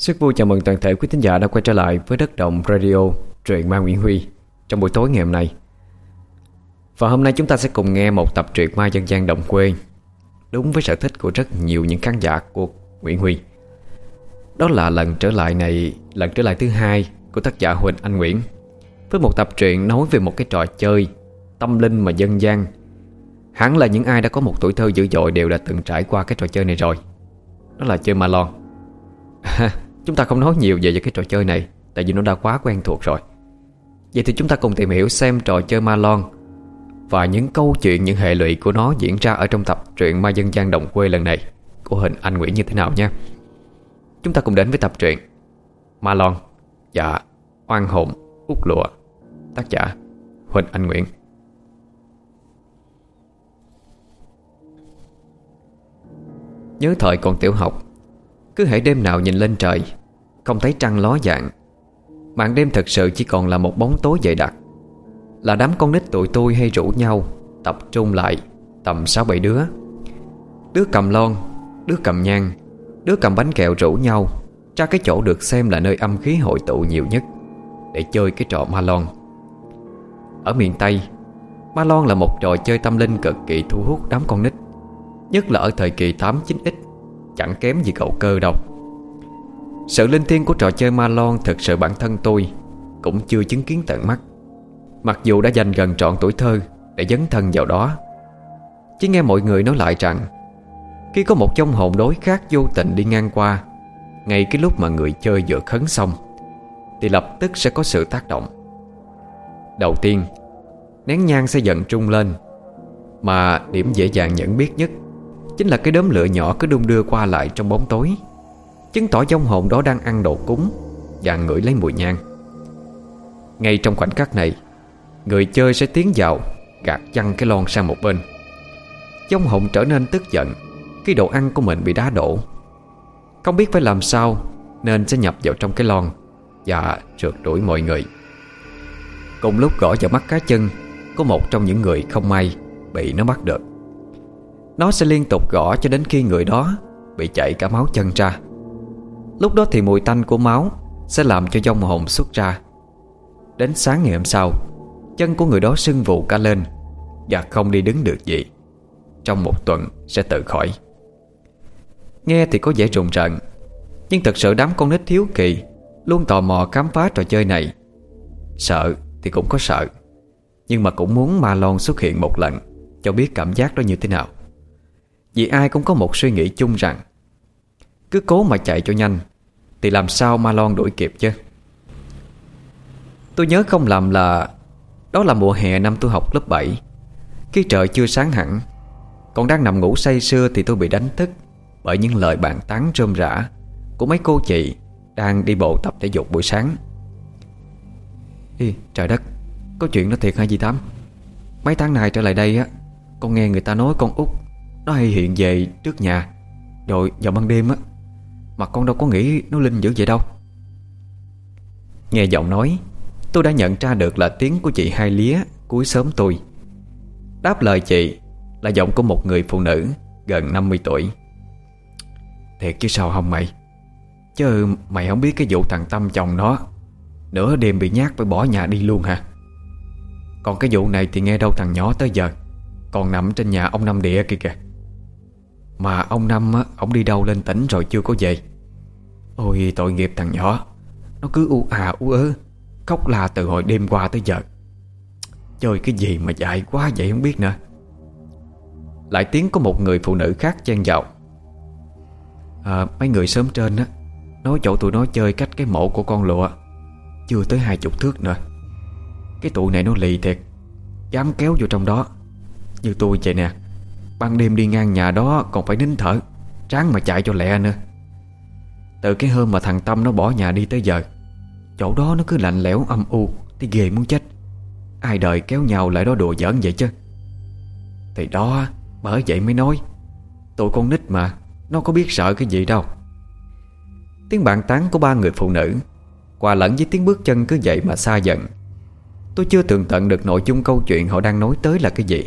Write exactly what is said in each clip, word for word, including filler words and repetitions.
Rất vui chào mừng toàn thể quý thính giả đã quay trở lại với Đất Động Radio, truyện ma Nguyễn Huy trong buổi tối ngày hôm nay. Và hôm nay chúng ta sẽ cùng nghe một tập truyện ma dân gian đồng quê, đúng với sở thích của rất nhiều những khán giả của Nguyễn Huy. Đó là lần trở lại này, lần trở lại thứ hai của tác giả Huỳnh Anh Nguyễn, với một tập truyện nói về một cái trò chơi tâm linh mà dân gian. Hẳn là những ai đã có một tuổi thơ dữ dội đều đã từng trải qua cái trò chơi này rồi. Đó là chơi ma lon. Chúng ta không nói nhiều về cái trò chơi này, tại vì nó đã quá quen thuộc rồi. Vậy thì chúng ta cùng tìm hiểu xem trò chơi ma lon và những câu chuyện, những hệ lụy của nó diễn ra ở trong tập truyện ma dân gian đồng quê lần này của Huỳnh Anh Nguyễn như thế nào nha. Chúng ta cùng đến với tập truyện Ma Lon và Oan Hồn Út Lụa, tác giả Huỳnh Anh Nguyễn. Nhớ thời còn tiểu học, cứ hễ đêm nào nhìn lên trời không thấy trăng ló dạng, màn đêm thật sự chỉ còn là một bóng tối dày đặc. Là đám con nít tụi tôi hay rủ nhau tập trung lại tầm sáu bảy đứa. Đứa cầm lon, đứa cầm nhang, đứa cầm bánh kẹo rủ nhau ra cái chỗ được xem là nơi âm khí hội tụ nhiều nhất để chơi cái trò ma lon. Ở miền Tây, ma lon là một trò chơi tâm linh cực kỳ thu hút đám con nít, nhất là ở thời kỳ tám chín x, chẳng kém gì cậu cơ đâu. Sự linh thiêng của trò chơi ma lon thực sự bản thân tôi cũng chưa chứng kiến tận mắt, mặc dù đã dành gần trọn tuổi thơ để dấn thân vào đó. Chỉ nghe mọi người nói lại rằng khi có một vong hồn đối khác vô tình đi ngang qua ngay cái lúc mà người chơi vừa khấn xong thì lập tức sẽ có sự tác động. Đầu tiên, nén nhang sẽ dần trung lên, mà điểm dễ dàng nhận biết nhất chính là cái đốm lửa nhỏ cứ đung đưa qua lại trong bóng tối, chứng tỏ vong hồn đó đang ăn đồ cúng và ngửi lấy mùi nhang. Ngay trong khoảnh khắc này, người chơi sẽ tiến vào gạt văng cái lon sang một bên. Vong hồn trở nên tức giận khi đồ ăn của mình bị đá đổ, không biết phải làm sao nên sẽ nhập vào trong cái lon và rượt đuổi mọi người. Cùng lúc gõ vào mắt cá chân có một trong những người không may bị nó bắt được. Nó sẽ liên tục gõ cho đến khi người đó bị chảy cả máu chân ra. Lúc đó thì mùi tanh của máu sẽ làm cho vong hồn xuất ra. Đến sáng ngày hôm sau, chân của người đó sưng vù cả lên và không đi đứng được gì. Trong một tuần sẽ tự khỏi. Nghe thì có vẻ rùng rợn, nhưng thật sự đám con nít hiếu kỳ luôn tò mò khám phá trò chơi này. Sợ thì cũng có sợ, nhưng mà cũng muốn ma lon xuất hiện một lần cho biết cảm giác đó như thế nào. Vì ai cũng có một suy nghĩ chung rằng cứ cố mà chạy cho nhanh thì làm sao ma lon đuổi kịp chứ. Tôi nhớ không lầm là đó là mùa hè năm tôi học lớp bảy. Khi trời chưa sáng hẳn, còn đang nằm ngủ say sưa thì tôi bị đánh thức bởi những lời bàn tán rôm rả của mấy cô chị đang đi bộ tập thể dục buổi sáng. Ê, trời đất, có chuyện đó thiệt hay gì Tám? Mấy tháng nay trở lại đây á, con nghe người ta nói con út nó hay hiện về trước nhà rồi vào ban đêm á, mà con đâu có nghĩ nó linh dữ vậy đâu. Nghe giọng nói, tôi đã nhận ra được là tiếng của chị Hai Lía cuối xóm tôi. Đáp lời chị là giọng của một người phụ nữ gần năm mươi tuổi. Thiệt chứ sao không mày? Chứ mày không biết cái vụ thằng Tâm chồng nó nửa đêm bị nhát phải bỏ nhà đi luôn hả? Còn cái vụ này thì nghe đâu thằng nhỏ tới giờ còn nằm trên nhà ông Năm Địa kìa kìa. Mà ông Năm á, ông đi đâu lên tỉnh rồi chưa có về. Ôi tội nghiệp thằng nhỏ, nó cứ u à u ớ khóc la từ hồi đêm qua tới giờ. Chơi cái gì mà dại quá vậy không biết nữa. Lại tiếng của một người phụ nữ khác chen vào. À, mấy người sớm trên á nói chỗ tụi nó chơi cách cái mộ của con lụa chưa tới hai chục thước nữa. Cái tụi này nó lì thiệt, dám kéo vô trong đó. Như tôi vậy nè, ban đêm đi ngang nhà đó còn phải nín thở, ráng mà chạy cho lẹ nữa. Từ cái hôm mà thằng Tâm nó bỏ nhà đi tới giờ, chỗ đó nó cứ lạnh lẽo âm u thì ghê muốn chết. Ai đời kéo nhau lại đó đùa giỡn vậy chứ. Thì đó, bởi vậy mới nói tụi con nít mà, nó có biết sợ cái gì đâu. Tiếng bàn tán của ba người phụ nữ hòa lẫn với tiếng bước chân cứ vậy mà xa dần. Tôi chưa tường tận được nội dung câu chuyện họ đang nói tới là cái gì.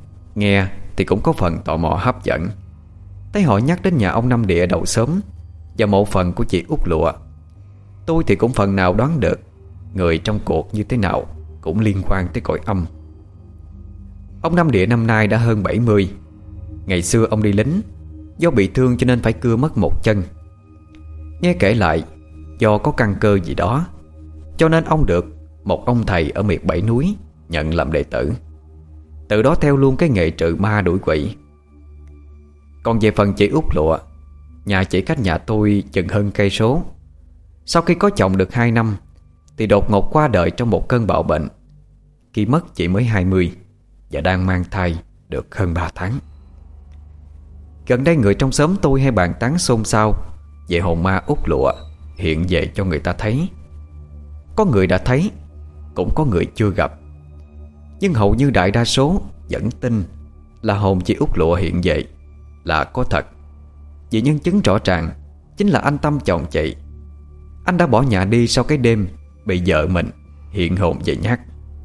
Nghe thì cũng có phần tò mò hấp dẫn. Thấy họ nhắc đến nhà ông Năm Địa đầu xóm, và một phần của chị Út Lụa, tôi thì cũng phần nào đoán được người trong cuộc như thế nào cũng liên quan tới cõi âm. Ông Năm Địa năm nay đã hơn bảy mươi. Ngày xưa ông đi lính, do bị thương cho nên phải cưa mất một chân. Nghe kể lại, do có căn cơ gì đó, cho nên ông được một ông thầy ở miệt Bảy Núi nhận làm đệ tử. Từ đó theo luôn cái nghề trừ ma đuổi quỷ. Còn về phần chị Út Lụa, nhà chị cách nhà tôi chừng hơn cây số. Sau khi có chồng được hai năm thì đột ngột qua đời trong một cơn bạo bệnh. Khi mất chị mới hai mươi và đang mang thai được hơn ba tháng. Gần đây người trong xóm tôi hay bàn tán xôn xao về hồn ma Út Lụa hiện về cho người ta thấy. Có người đã thấy, cũng có người chưa gặp. Nhưng hầu như đại đa số vẫn tin là hồn chị Út Lụa hiện về là có thật. Vì nhân chứng rõ ràng chính là anh Tâm, chồng chị. Anh đã bỏ nhà đi sau cái đêm bị vợ mình hiện hồn về nhát.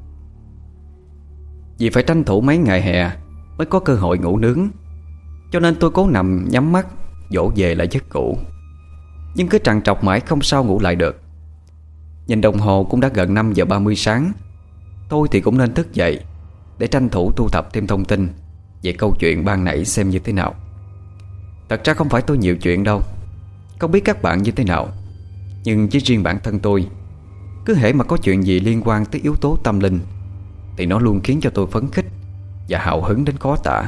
Vì phải tranh thủ mấy ngày hè mới có cơ hội ngủ nướng, cho nên tôi cố nằm nhắm mắt dỗ về lại giấc ngủ. Nhưng cứ trằn trọc mãi không sao ngủ lại được. Nhìn đồng hồ cũng đã gần năm giờ ba mươi sáng. Tôi thì cũng nên thức dậy để tranh thủ thu thập thêm thông tin về câu chuyện ban nãy xem như thế nào. Thật ra không phải tôi nhiều chuyện đâu, không biết các bạn như thế nào, nhưng chỉ riêng bản thân tôi, cứ hễ mà có chuyện gì liên quan tới yếu tố tâm linh thì nó luôn khiến cho tôi phấn khích và hào hứng đến khó tả.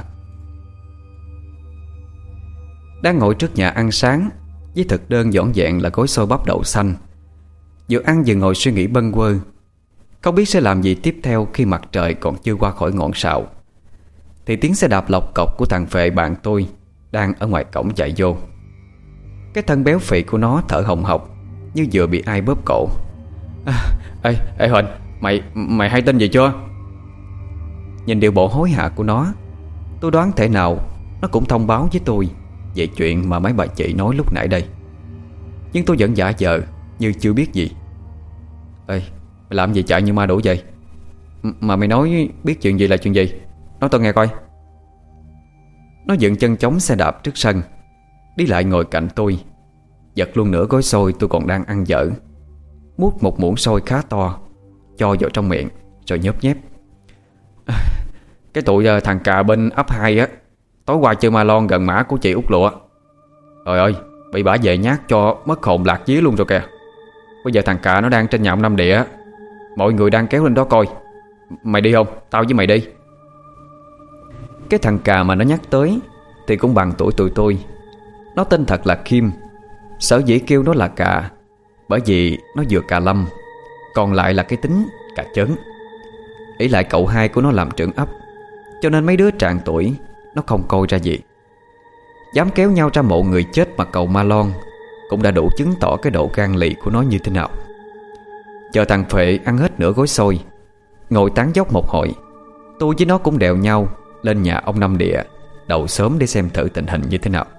Đang ngồi trước nhà ăn sáng với thực đơn dọn dẹn là gói xôi bắp đậu xanh. Vừa ăn vừa ngồi suy nghĩ bâng quơ, không biết sẽ làm gì tiếp theo khi mặt trời còn chưa qua khỏi ngọn sào, thì tiếng xe đạp lộc cộc của thằng Phệ bạn tôi đang ở ngoài cổng chạy vô. Cái thân béo phì của nó thở hồng hộc như vừa bị ai bóp cổ. à, Ê, ê Huỳnh, Mày, mày hay tin gì chưa? Nhìn điệu bộ hối hả của nó, tôi đoán thể nào nó cũng thông báo với tôi về chuyện mà mấy bà chị nói lúc nãy đây. Nhưng tôi vẫn giả vờ như chưa biết gì. Ê, mày làm gì chạy như ma đuổi vậy? M Mà mày nói biết chuyện gì là chuyện gì? Nói tôi nghe coi. Nó dựng chân chống xe đạp trước sân, đi lại ngồi cạnh tôi, giật luôn nửa gói xôi tôi còn đang ăn dở, múc một muỗng xôi khá to cho vào trong miệng rồi nhớp nhép. à, Cái tụi thằng cà bên ấp hai á, tối qua chơi ma lon gần mã của chị Út Lụa. Trời ơi, bị bả về nhát cho mất hồn lạc vía luôn rồi kìa. Bây giờ thằng cà nó đang trên nhà ông Năm Địa, mọi người đang kéo lên đó coi. Mày đi không? Tao với mày đi. Cái thằng cà mà nó nhắc tới thì cũng bằng tuổi tụi tôi. Nó tên thật là Kim. Sở dĩ kêu nó là cà bởi vì nó vừa cà lâm, còn lại là cái tính cà chớn. Ý lại cậu hai của nó làm trưởng ấp, cho nên mấy đứa trạc tuổi nó không coi ra gì. Dám kéo nhau ra mộ người chết mà cầu ma lon cũng đã đủ chứng tỏ cái độ gan lì của nó như thế nào. Chờ thằng Phệ ăn hết nửa gói xôi, ngồi tán dóc một hồi, tôi với nó cũng đèo nhau lên nhà ông Năm Địa đầu sớm để xem thử tình hình như thế nào.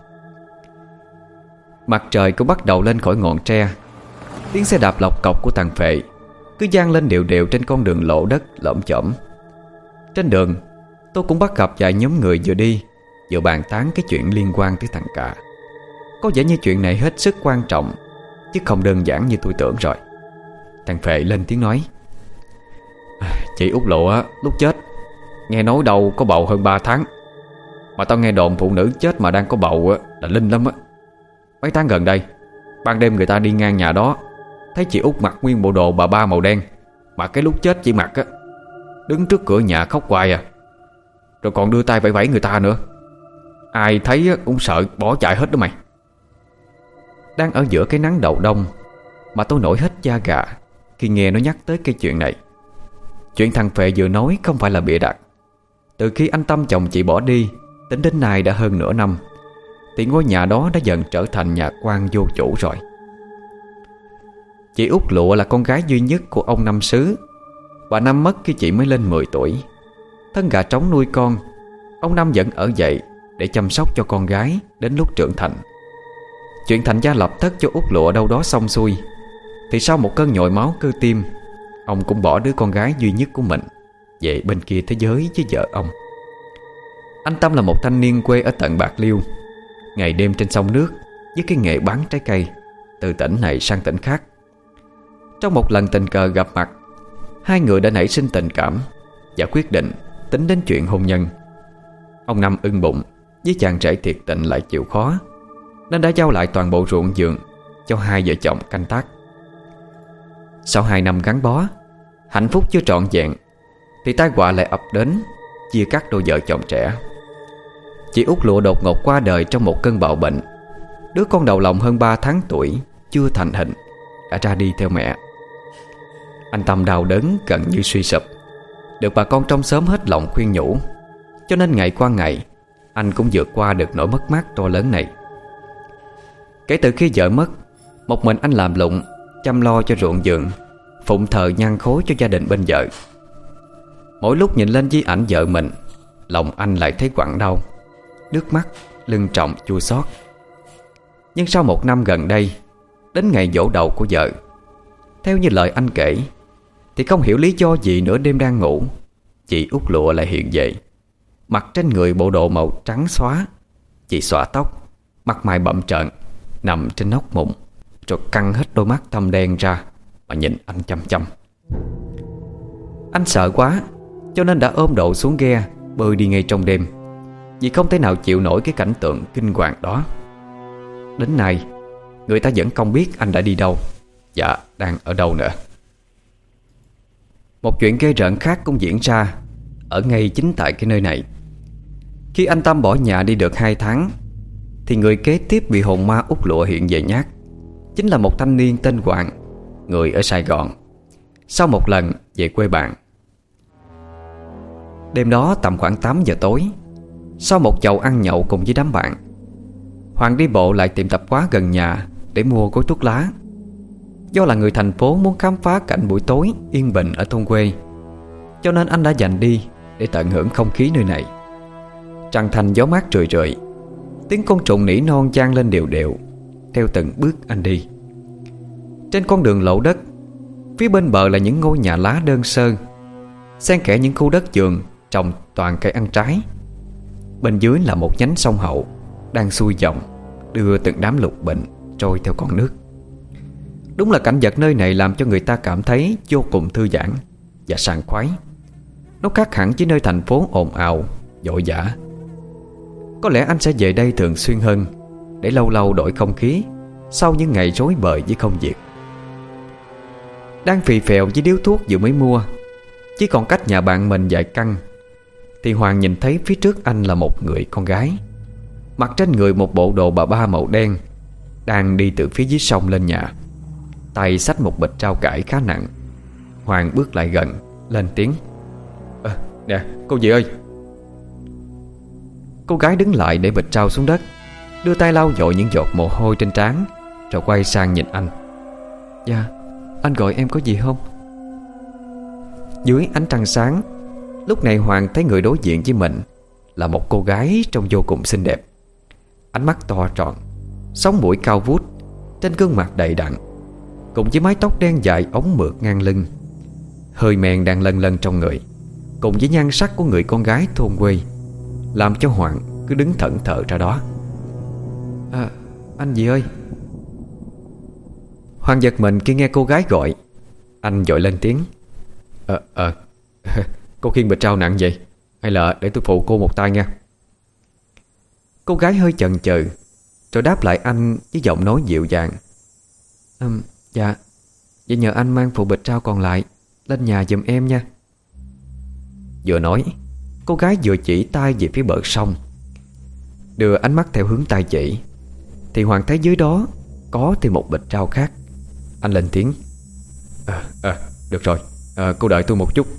Mặt trời cũng bắt đầu lên khỏi ngọn tre. Tiếng xe đạp lộc cộc của thằng Phệ cứ vang lên đều đều trên con đường lộ đất lởm chởm. Trên đường tôi cũng bắt gặp vài nhóm người vừa đi vừa bàn tán cái chuyện liên quan tới thằng Cà. Có vẻ như chuyện này hết sức quan trọng, chứ không đơn giản như tôi tưởng rồi. Thằng Phệ lên tiếng nói: Chị Út Lụa lúc chết nghe nói đâu có bầu hơn ba tháng. Mà tao nghe đồn phụ nữ chết mà đang có bầu là linh lắm á. Mấy tháng gần đây, ban đêm người ta đi ngang nhà đó thấy chị Út mặc nguyên bộ đồ bà ba màu đen, mà cái lúc chết chỉ mặc á, đứng trước cửa nhà khóc hoài à. Rồi còn đưa tay vẫy vẫy người ta nữa. Ai thấy cũng sợ bỏ chạy hết đó mày. Đang ở giữa cái nắng đầu đông mà tôi nổi hết da gà khi nghe nó nhắc tới cái chuyện này. Chuyện thằng Phệ vừa nói không phải là bịa đặt. Từ khi anh Tâm chồng chị bỏ đi, tính đến nay đã hơn nửa năm, thì ngôi nhà đó đã dần trở thành nhà quan vô chủ rồi. Chị Út Lụa là con gái duy nhất của ông Năm Xứ. Bà Năm mất khi chị mới lên mười tuổi. Thân gà trống nuôi con, ông Năm vẫn ở dậy để chăm sóc cho con gái đến lúc trưởng thành. Chuyện thành gia lập thất cho Út Lụa đâu đó xong xuôi, thì sau một cơn nhồi máu cơ tim, ông cũng bỏ đứa con gái duy nhất của mình về bên kia thế giới với vợ ông. Anh Tâm là một thanh niên quê ở tận Bạc Liêu. Ngày đêm trên sông nước, với cái nghề bán trái cây từ tỉnh này sang tỉnh khác. Trong một lần tình cờ gặp mặt, hai người đã nảy sinh tình cảm và quyết định tính đến chuyện hôn nhân. Ông Năm ưng bụng với chàng rể thiệt tình lại chịu khó, nên đã giao lại toàn bộ ruộng vườn cho hai vợ chồng canh tác. Sau hai năm gắn bó, hạnh phúc chưa trọn vẹn, thì tai họa lại ập đến, chia cắt đôi vợ chồng trẻ. Chị Út Lụa đột ngột qua đời trong một cơn bạo bệnh. Đứa con đầu lòng hơn ba tháng tuổi, chưa thành hình, đã ra đi theo mẹ. Anh Tâm đau đớn gần như suy sụp. Được bà con trong xóm hết lòng khuyên nhủ, cho nên ngày qua ngày anh cũng vượt qua được nỗi mất mát to lớn này. Kể từ khi vợ mất, một mình anh làm lụng, chăm lo cho ruộng vườn, phụng thờ nhang khối cho gia đình bên vợ. Mỗi lúc nhìn lên di ảnh vợ mình, lòng anh lại thấy quặn đau, nước mắt lưng tròng chua xót. Nhưng sau một năm gần đây, đến ngày giỗ đầu của vợ, theo như lời anh kể, thì không hiểu lý do gì nửa đêm đang ngủ, chị Út Lụa lại hiện về. Mặc trên người bộ đồ màu trắng xóa. Chị xõa tóc, mặt mày bậm trợn, nằm trên nóc mụn, rồi căng hết đôi mắt thâm đen ra mà nhìn anh chăm chăm. Anh sợ quá, cho nên đã ôm độ xuống ghe bơi đi ngay trong đêm, vì không thể nào chịu nổi cái cảnh tượng kinh hoàng đó. Đến nay, người ta vẫn không biết anh đã đi đâu và đang ở đâu nữa. Một chuyện ghê rợn khác cũng diễn ra ở ngay chính tại cái nơi này. Khi anh Tâm bỏ nhà đi được hai tháng, thì người kế tiếp bị hồn ma Út Lụa hiện về nhát chính là một thanh niên tên Hoàng, người ở Sài Gòn, sau một lần về quê bạn. Đêm đó tầm khoảng tám giờ tối, sau một chầu ăn nhậu cùng với đám bạn, Hoàng đi bộ lại tiệm tạp hóa gần nhà để mua gói thuốc lá. Do là người thành phố muốn khám phá cảnh buổi tối yên bình ở thôn quê, cho nên anh đã dành đi để tận hưởng không khí nơi này. Trăng thanh gió mát rười rượi, tiếng côn trùng nỉ non vang lên đều đều theo từng bước anh đi. Trên con đường lộ đất, phía bên bờ là những ngôi nhà lá đơn sơ, xen kẽ những khu đất vườn trồng toàn cây ăn trái. Bên dưới là một nhánh sông Hậu đang xuôi dòng, đưa từng đám lục bình trôi theo con nước. Đúng là cảnh vật nơi này làm cho người ta cảm thấy vô cùng thư giãn và sảng khoái. Nó khác hẳn với nơi thành phố ồn ào, vội vã. Có lẽ anh sẽ về đây thường xuyên hơn, để lâu lâu đổi không khí sau những ngày rối bời với công việc. Đang phì phèo với điếu thuốc vừa mới mua, chỉ còn cách nhà bạn mình vài căn, thì Hoàng nhìn thấy phía trước anh là một người con gái, mặc trên người một bộ đồ bà ba màu đen, đang đi từ phía dưới sông lên nhà, tay xách một bịch rau cải khá nặng. Hoàng bước lại gần, lên tiếng: à, Nè cô dì ơi. Cô gái đứng lại để bịch rau xuống đất, đưa tay lau dội những giọt mồ hôi trên trán, rồi quay sang nhìn anh. Dạ, anh gọi em có gì không? Dưới ánh trăng sáng, lúc này Hoàng thấy người đối diện với mình là một cô gái trông vô cùng xinh đẹp. Ánh mắt to tròn, sống mũi cao vút, trên gương mặt đầy đặn, cùng với mái tóc đen dài ống mượt ngang lưng. Hơi men đang lân lân trong người, cùng với nhan sắc của người con gái thôn quê, làm cho Hoàng cứ đứng thẫn thờ ra đó. À, anh gì ơi. Hoàng giật mình khi nghe cô gái gọi. Anh vội lên tiếng: Ờ, ờ, cô khiêng bịch rau nặng vậy, hay là để tôi phụ cô một tay nha? Cô gái hơi chần chừ, rồi đáp lại anh với giọng nói dịu dàng: à, Dạ, vậy nhờ anh mang phụ bịch rau còn lại lên nhà giùm em nha. Vừa nói, cô gái vừa chỉ tay về phía bờ sông. Đưa ánh mắt theo hướng tay chỉ, thì Hoàng thấy dưới đó có thêm một bịch rau khác. Anh lên tiếng: À, à được rồi, à, cô đợi tôi một chút.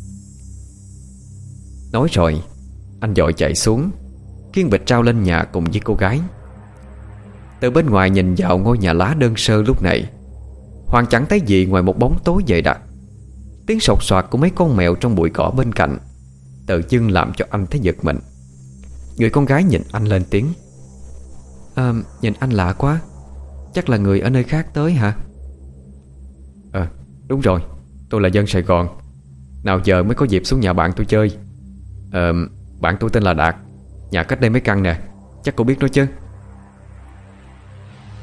Nói rồi, anh vội chạy xuống, khiêng bịch rau lên nhà cùng với cô gái. Từ bên ngoài nhìn vào ngôi nhà lá đơn sơ lúc này, Hoàng chẳng thấy gì ngoài một bóng tối dày đặc. Tiếng sột soạt của mấy con mèo trong bụi cỏ bên cạnh tự dưng làm cho anh thấy giật mình. Người con gái nhìn anh lên tiếng: à, nhìn anh lạ quá, chắc là người ở nơi khác tới hả? Ờ, đúng rồi, tôi là dân Sài Gòn. Nào giờ mới có dịp xuống nhà bạn tôi chơi. Ờ, bạn tôi tên là Đạt, nhà cách đây mấy căn nè, chắc cô biết nó chứ?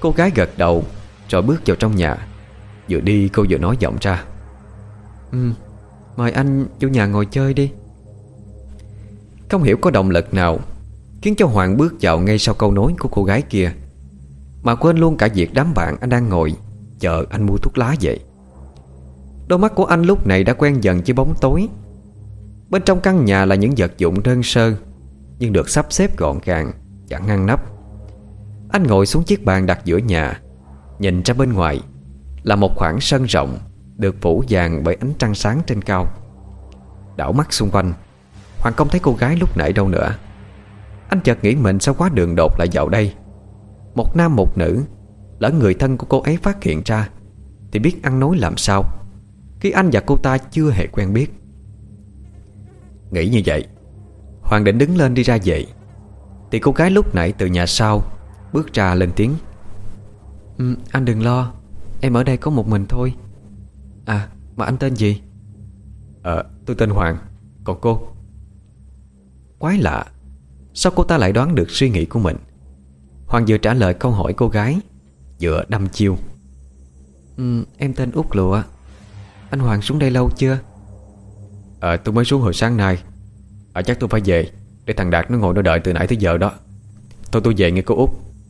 Cô gái gật đầu rồi bước vào trong nhà. Vừa đi cô vừa nói giọng ra: Ừ, mời anh chủ nhà ngồi chơi đi. Không hiểu có động lực nào khiến cho Hoàng bước vào ngay sau câu nói của cô gái kia, mà quên luôn cả việc đám bạn anh đang ngồi chờ anh mua thuốc lá vậy. Đôi mắt của anh lúc này đã quen dần với bóng tối. Bên trong căn nhà là những vật dụng đơn sơ nhưng được sắp xếp gọn gàng, chẳng ngăn nắp. Anh ngồi xuống chiếc bàn đặt giữa nhà, nhìn ra bên ngoài là một khoảng sân rộng được phủ vàng bởi ánh trăng sáng trên cao. Đảo mắt xung quanh, Hoàng không thấy cô gái lúc nãy đâu nữa. Anh chợt nghĩ mình sao quá đường đột lại vào đây. Một nam một nữ, lỡ người thân của cô ấy phát hiện ra thì biết ăn nói làm sao khi anh và cô ta chưa hề quen biết. Nghĩ như vậy, Hoàng định đứng lên đi ra về thì cô gái lúc nãy từ nhà sau bước ra lên tiếng: ừ, Anh đừng lo, em ở đây có một mình thôi. À, mà anh tên gì? Ờ, tôi tên Hoàng. Còn cô? Quái lạ, sao cô ta lại đoán được suy nghĩ của mình? Hoàng vừa trả lời câu hỏi cô gái, vừa đâm chiêu: ừ, Em tên Út Lụa. Anh Hoàng xuống đây lâu chưa? Ờ, tôi mới xuống hồi sáng nay. À, chắc tôi phải về, để thằng Đạt nó ngồi nó đợi từ nãy tới giờ đó. Thôi tôi về nghe cô Út.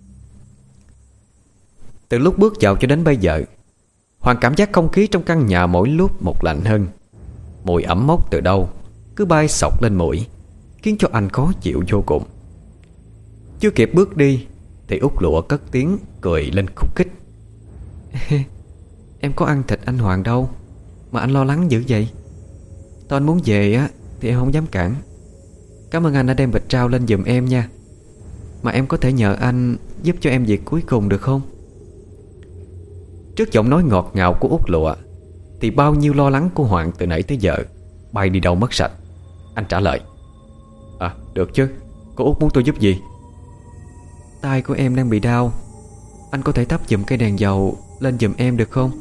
Từ lúc bước vào cho đến bây giờ, Hoàng cảm giác không khí trong căn nhà mỗi lúc một lạnh hơn. Mùi ẩm mốc từ đâu cứ bay xộc lên mũi, khiến cho anh khó chịu vô cùng. Chưa kịp bước đi thì Út Lụa cất tiếng cười lên khúc khích: Em có ăn thịt anh Hoàng đâu mà anh lo lắng dữ vậy. Tôi anh muốn về á thì em không dám cản. Cảm ơn anh đã đem vịt rau lên giùm em nha. Mà em có thể nhờ anh giúp cho em việc cuối cùng được không? Trước giọng nói ngọt ngào của Út Lụa thì bao nhiêu lo lắng của Hoàng từ nãy tới giờ bay đi đâu mất sạch. Anh trả lời: À, được chứ. Cô Út muốn tôi giúp gì? Tai của em đang bị đau. Anh có thể thắp giùm cây đèn dầu lên giùm em được không?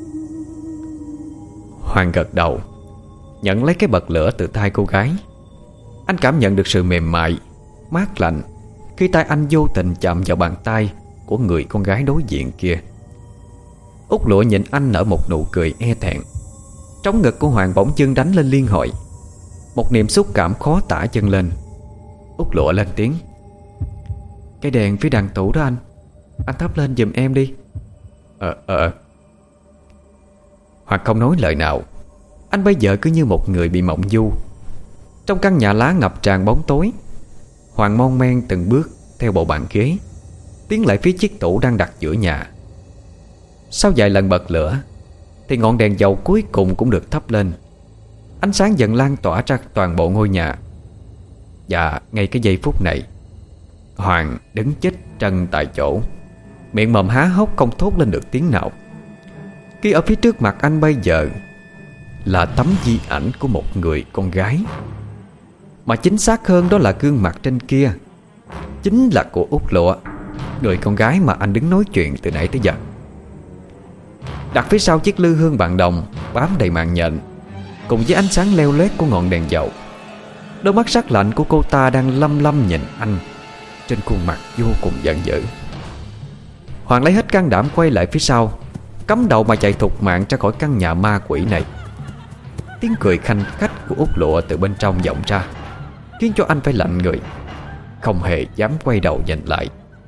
Hoàng gật đầu, nhận lấy cái bật lửa từ tay cô gái. Anh cảm nhận được sự mềm mại, mát lạnh khi tay anh vô tình chạm vào bàn tay của người con gái đối diện kia. Út Lụa nhìn anh nở một nụ cười e thẹn. Trống ngực của Hoàng bỗng dưng đánh lên liên hồi. Một niềm xúc cảm khó tả dâng lên. Út Lụa lên tiếng: Cái đèn phía đằng tủ đó anh Anh thắp lên giùm em đi. Ờ ờ Hoàng không nói lời nào. Anh bây giờ cứ như một người bị mộng du. Trong căn nhà lá ngập tràn bóng tối, Hoàng mon men từng bước theo bộ bàn ghế, tiến lại phía chiếc tủ đang đặt giữa nhà. Sau vài lần bật lửa thì ngọn đèn dầu cuối cùng cũng được thắp lên. Ánh sáng dần lan tỏa ra toàn bộ ngôi nhà. Và ngay cái giây phút này, Hoàng đứng chết trân tại chỗ, miệng mồm há hốc không thốt lên được tiếng nào. Khi ở phía trước mặt anh bây giờ là tấm di ảnh của một người con gái, mà chính xác hơn đó là gương mặt trên kia chính là của Út Lụa, người con gái mà anh đứng nói chuyện từ nãy tới giờ. Đặt phía sau chiếc lư hương bằng đồng bám đầy mạng nhện, cùng với ánh sáng leo lét của ngọn đèn dầu, đôi mắt sắc lạnh của cô ta đang lăm lăm nhìn anh trên khuôn mặt vô cùng giận dữ. Hoàng lấy hết can đảm quay lại phía sau, cắm đầu mà chạy thục mạng ra khỏi căn nhà ma quỷ này. Tiếng cười khanh khách của Út Lụa từ bên trong vọng ra, khiến cho anh phải lạnh người, không hề dám quay đầu nhìn lại.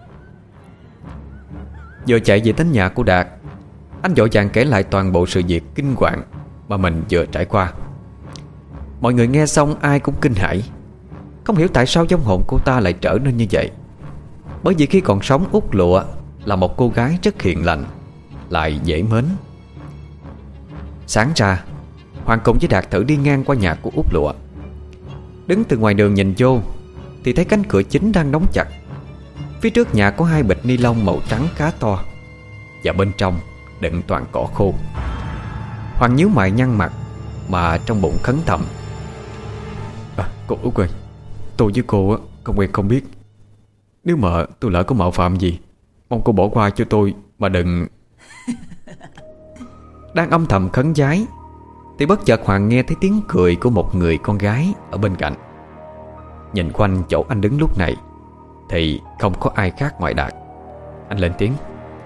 Vừa chạy về đến nhà của Đạt, anh vội vàng kể lại toàn bộ sự việc kinh hoàng mà mình vừa trải qua. Mọi người nghe xong ai cũng kinh hãi, không hiểu tại sao vong hồn cô ta lại trở nên như vậy. Bởi vì khi còn sống, Út Lụa là một cô gái rất hiền lành, lại dễ mến. Sáng ra, Hoàng cùng với Đạt thử đi ngang qua nhà của Út Lụa. Đứng từ ngoài đường nhìn vô thì thấy cánh cửa chính đang đóng chặt. Phía trước nhà có hai bịch ni lông màu trắng khá to, và bên trong đựng toàn cỏ khô. Hoàng nhíu mày nhăn mặt, mà trong bụng khấn thầm: À, cô Út ơi, tôi với cô á không quen không biết. Nếu mà tôi lỡ có mạo phạm gì, mong cô bỏ qua cho tôi, mà đừng... Đang âm thầm khấn vái thì bất chợt Hoàng nghe thấy tiếng cười của một người con gái ở bên cạnh. Nhìn quanh chỗ anh đứng lúc này thì không có ai khác ngoài Đạt. Anh lên tiếng: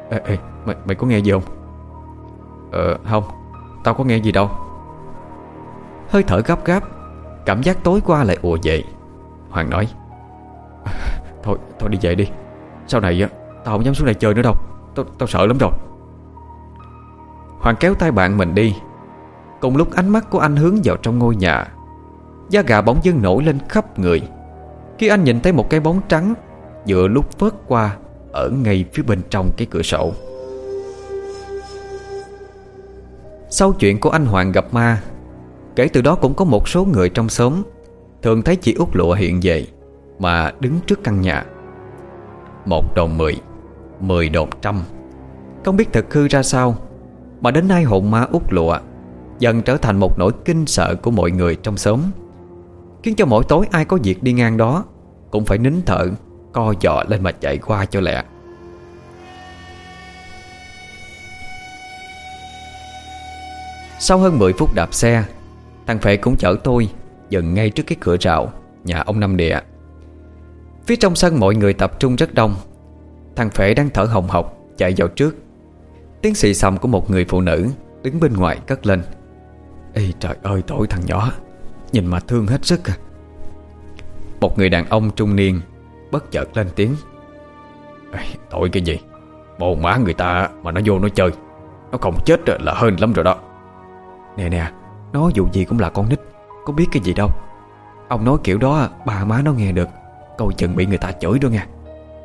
Ê, ê mày, mày có nghe gì không? Ờ không, tao có nghe gì đâu. Hơi thở gấp gáp, cảm giác tối qua lại ùa về. Hoàng nói: Thôi, thôi đi về đi. Sau này á, tao không dám xuống này chơi nữa đâu. Tao, tao sợ lắm rồi. Hoàng kéo tay bạn mình đi. Cùng lúc ánh mắt của anh hướng vào trong ngôi nhà, da gà bỗng dưng nổi lên khắp người khi anh nhìn thấy một cái bóng trắng vừa lúc phớt qua ở ngay phía bên trong cái cửa sổ. Sau chuyện của anh Hoàng gặp ma, kể từ đó cũng có một số người trong xóm thường thấy chị Út Lụa hiện về mà đứng trước căn nhà. Một đồn mười, mười đồn trăm. Không biết thực hư ra sao mà đến nay hồn ma Út Lụa dần trở thành một nỗi kinh sợ của mọi người trong xóm, khiến cho mỗi tối ai có việc đi ngang đó cũng phải nín thở, co giò lên mà chạy qua cho lẹ. Sau hơn mười phút đạp xe, thằng Phệ cũng chở tôi dừng ngay trước cái cửa rào nhà ông Năm Địa. Phía trong sân mọi người tập trung rất đông. Thằng Phệ đang thở hồng hộc chạy vào trước. Tiếng xì xầm của một người phụ nữ đứng bên ngoài cất lên: Ê trời ơi, tội thằng nhỏ, nhìn mà thương hết sức à. Một người đàn ông trung niên bất chợt lên tiếng: Ê, tội cái gì? Bồ má người ta mà nó vô nó chơi, nó không chết là hên lắm rồi đó. Nè nè, nó dù gì cũng là con nít, có biết cái gì đâu. Ông nói kiểu đó bà má nó nghe được, coi chừng bị người ta chửi đó nha.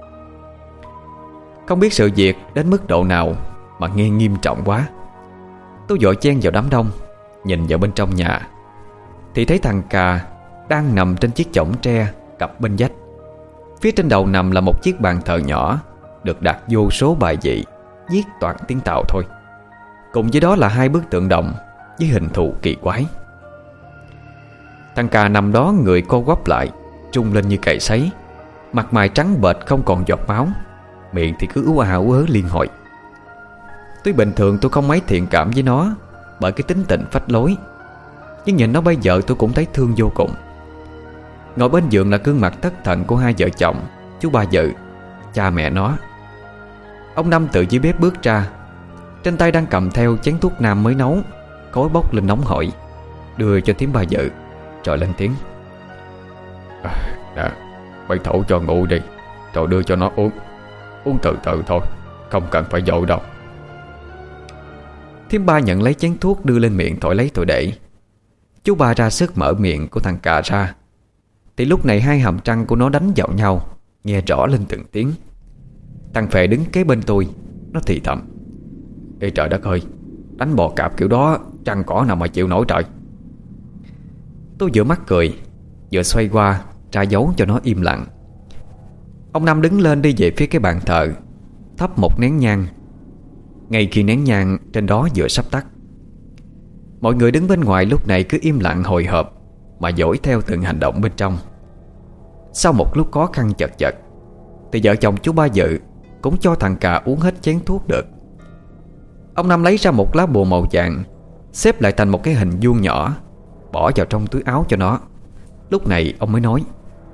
Không biết sự việc đến mức độ nào mà nghe nghiêm trọng quá. Tôi vội chen vào đám đông, nhìn vào bên trong nhà thì thấy thằng Cà đang nằm trên chiếc chõng tre cặp bên vách. Phía trên đầu nằm là một chiếc bàn thờ nhỏ, được đặt vô số bài vị viết toàn tiếng Tàu thôi. Cùng với đó là hai bức tượng đồng với hình thù kỳ quái. Thằng Cà nằm đó, người co quắp lại, trung lên như cày sấy, mặt mày trắng bệch không còn giọt máu, miệng thì cứ ú à ú ớ liên hồi. Tuy bình thường tôi không mấy thiện cảm với nó bởi cái tính tình phách lối, nhưng nhìn nó bây giờ tôi cũng thấy thương vô cùng. Ngồi bên giường là gương mặt thất thần của hai vợ chồng chú Ba Dự, cha mẹ nó. Ông Năm từ dưới bếp bước ra, trên tay đang cầm theo chén thuốc nam mới nấu, khói bốc lên nóng hổi, đưa cho thím Ba Dự rồi lên tiếng: à, Nè, mày thổ cho ngủ đi, rồi đưa cho nó uống. Uống từ từ thôi, không cần phải vội đâu. Thím Ba nhận lấy chén thuốc đưa lên miệng thổi lấy thổi để. Chú Ba ra sức mở miệng của thằng Cà ra, thì lúc này hai hàm răng của nó đánh vào nhau, nghe rõ lên từng tiếng. Thằng Phệ đứng kế bên tôi, nó thì thầm: Ê trời đất ơi, đánh bò cạp kiểu đó răng cỏ nào mà chịu nổi trời. Tôi vừa mắc cười, vừa xoay qua ra dấu cho nó im lặng. Ông Năm đứng lên đi về phía cái bàn thờ, thắp một nén nhang. Ngay khi nén nhang trên đó vừa sắp tắt, mọi người đứng bên ngoài lúc này cứ im lặng hồi hộp mà dõi theo từng hành động bên trong. Sau một lúc khó khăn chật vật thì vợ chồng chú Ba Dự cũng cho thằng Cà uống hết chén thuốc được. Ông Năm lấy ra một lá bùa màu vàng, xếp lại thành một cái hình vuông nhỏ, bỏ vào trong túi áo cho nó. Lúc này ông mới nói: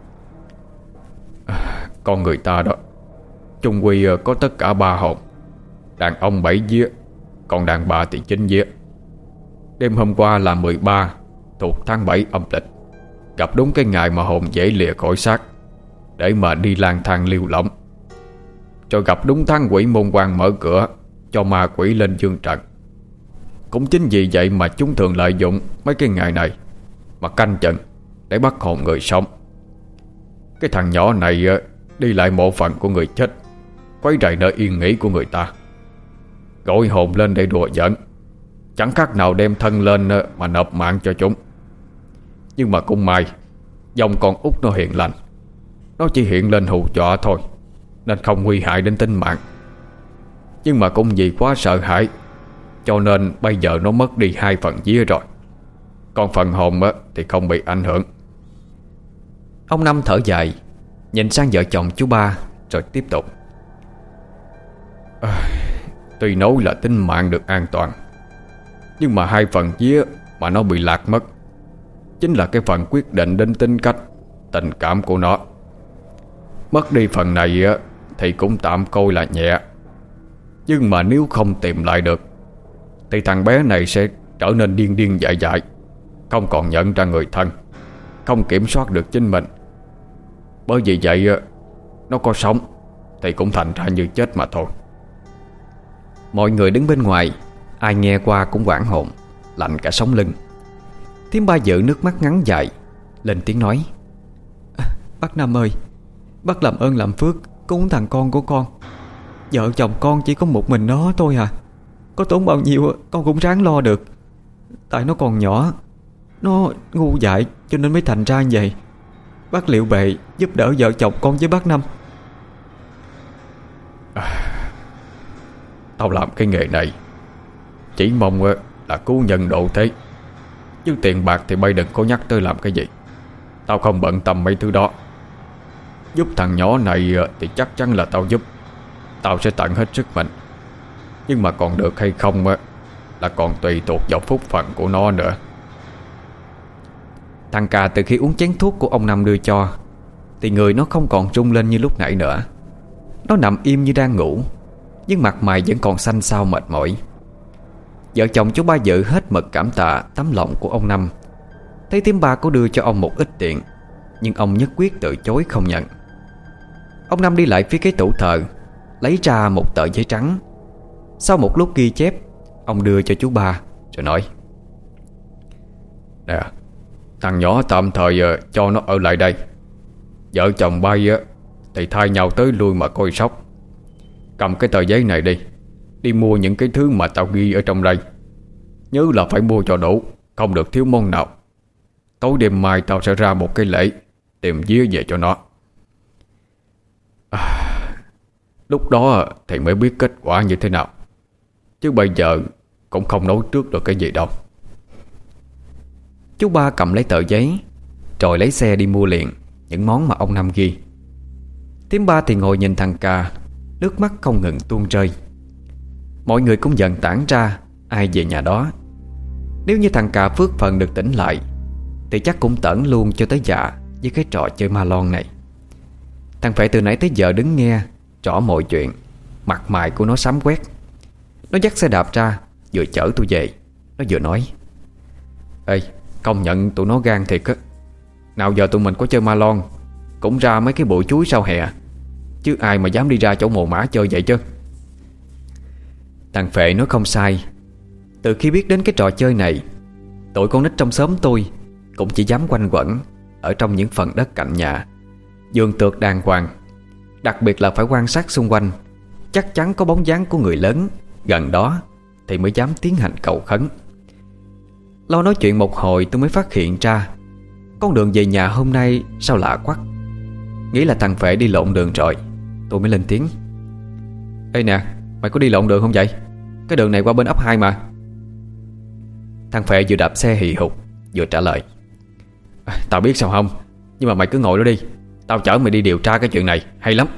à, Con người ta đó chung quy có tất cả ba hồn. Đàn ông bảy vía, còn đàn bà thì chín vía. Đêm hôm qua là mười ba thuộc tháng bảy âm lịch, gặp đúng cái ngày mà hồn dễ lìa khỏi xác để mà đi lang thang lưu lỏng. Rồi gặp đúng tháng quỷ môn quan mở cửa cho ma quỷ lên dương trần. Cũng chính vì vậy mà chúng thường lợi dụng mấy cái ngày này mà canh chừng để bắt hồn người sống. Cái thằng nhỏ này đi lại mộ phần của người chết, quấy rầy nơi yên nghỉ của người ta, gọi hồn lên để đùa giỡn, chẳng khác nào đem thân lên mà nộp mạng cho chúng. Nhưng mà cũng may dòng con út nó hiền lành, nó chỉ hiện lên hù dọa thôi, nên không nguy hại đến tính mạng. Nhưng mà cũng vì quá sợ hãi, cho nên bây giờ nó mất đi hai phần vía rồi. Còn phần hồn thì không bị ảnh hưởng. Ông Năm thở dài, nhìn sang vợ chồng chú Ba rồi tiếp tục: à, Tuy nói là tính mạng được an toàn, nhưng mà hai phần vía mà nó bị lạc mất chính là cái phần quyết định đến tính cách, tình cảm của nó. Mất đi phần này thì cũng tạm coi là nhẹ, Nhưng mà nếu không tìm lại được thì thằng bé này sẽ trở nên điên điên dại dại, không còn nhận ra người thân, không kiểm soát được chính mình. Bởi vì vậy nó có sống thì cũng thành ra như chết mà thôi. Mọi người đứng bên ngoài, ai nghe qua cũng hoảng hồn, lạnh cả sống lưng. Thím Ba Dự nước mắt ngắn dài, lên tiếng nói: à, Bác Năm ơi, bác làm ơn làm phước cứu thằng con của con. Vợ chồng con chỉ có một mình nó thôi à. Có tốn bao nhiêu con cũng ráng lo được. Tại nó còn nhỏ, nó ngu dại cho nên mới thành ra như vậy. Bác liệu bệ giúp đỡ vợ chồng con với bác Năm. à, Tao làm cái nghề này chỉ mong là cứu nhân độ thế, chứ tiền bạc thì bay đừng có nhắc tới làm cái gì. Tao không bận tâm mấy thứ đó. Giúp thằng nhỏ này thì chắc chắn là tao giúp. Tao sẽ tận hết sức mình. Nhưng mà còn được hay không là còn tùy thuộc vào phúc phận của nó nữa. Thằng Cà từ khi uống chén thuốc của ông Năm đưa cho thì người nó không còn rung lên như lúc nãy nữa. Nó nằm im như đang ngủ, nhưng mặt mày vẫn còn xanh xao mệt mỏi. Vợ chồng chú Ba Dự hết mực cảm tạ tấm lòng của ông Năm. Thấy thím Ba có đưa cho ông một ít tiền, nhưng ông nhất quyết từ chối không nhận. Ông Năm đi lại phía cái tủ thờ, lấy ra một tờ giấy trắng. Sau một lúc ghi chép, ông đưa cho chú Ba rồi nói: Nè, thằng nhỏ tạm thời cho nó ở lại đây. Vợ chồng bay thì thay nhau tới lui mà coi sóc. Cầm cái tờ giấy này đi, đi mua những cái thứ mà tao ghi ở trong đây. Nhớ là phải mua cho đủ, không được thiếu món nào. Tối đêm mai tao sẽ ra một cái lễ tìm vía về cho nó. à, Lúc đó thì mới biết kết quả như thế nào, chứ bây giờ cũng không nói trước được cái gì đâu. Chú Ba cầm lấy tờ giấy rồi lấy xe đi mua liền những món mà ông Năm ghi. Thím Ba thì ngồi nhìn thằng Cà, nước mắt không ngừng tuôn rơi. Mọi người cũng dần tản ra, ai về nhà đó. Nếu như thằng Cà phước phần được tỉnh lại thì chắc cũng tẩn luôn cho tới già với cái trò chơi ma lon này. Thằng Phệ từ nãy tới giờ đứng nghe rõ mọi chuyện, mặt mày của nó sám quét. Nó dắt xe đạp ra, vừa chở tôi về. Nó vừa nói: Ê, công nhận tụi nó gan thiệt á. Nào giờ tụi mình có chơi ma lon cũng ra mấy cái bụi chuối sau hè, chứ ai mà dám đi ra chỗ mồ mã chơi vậy chứ. Thằng Phệ nói không sai. Từ khi biết đến cái trò chơi này, tụi con nít trong xóm tôi cũng chỉ dám quanh quẩn ở trong những phần đất cạnh nhà, vườn tược đàng hoàng. Đặc biệt là phải quan sát xung quanh, chắc chắn có bóng dáng của người lớn gần đó thì mới dám tiến hành cầu khấn. Lo nói chuyện một hồi tôi mới phát hiện ra con đường về nhà hôm nay sao lạ quắc. Nghĩ là thằng Phệ đi lộn đường rồi. Tôi mới lên tiếng: Ê nè, mày có đi lộn đường không vậy? Cái đường này qua bên ấp hai mà. Thằng Phệ vừa đạp xe hì hục vừa trả lời: à, Tao biết sao không, nhưng mà mày cứ ngồi đó đi, tao chở mày đi điều tra cái chuyện này, hay lắm.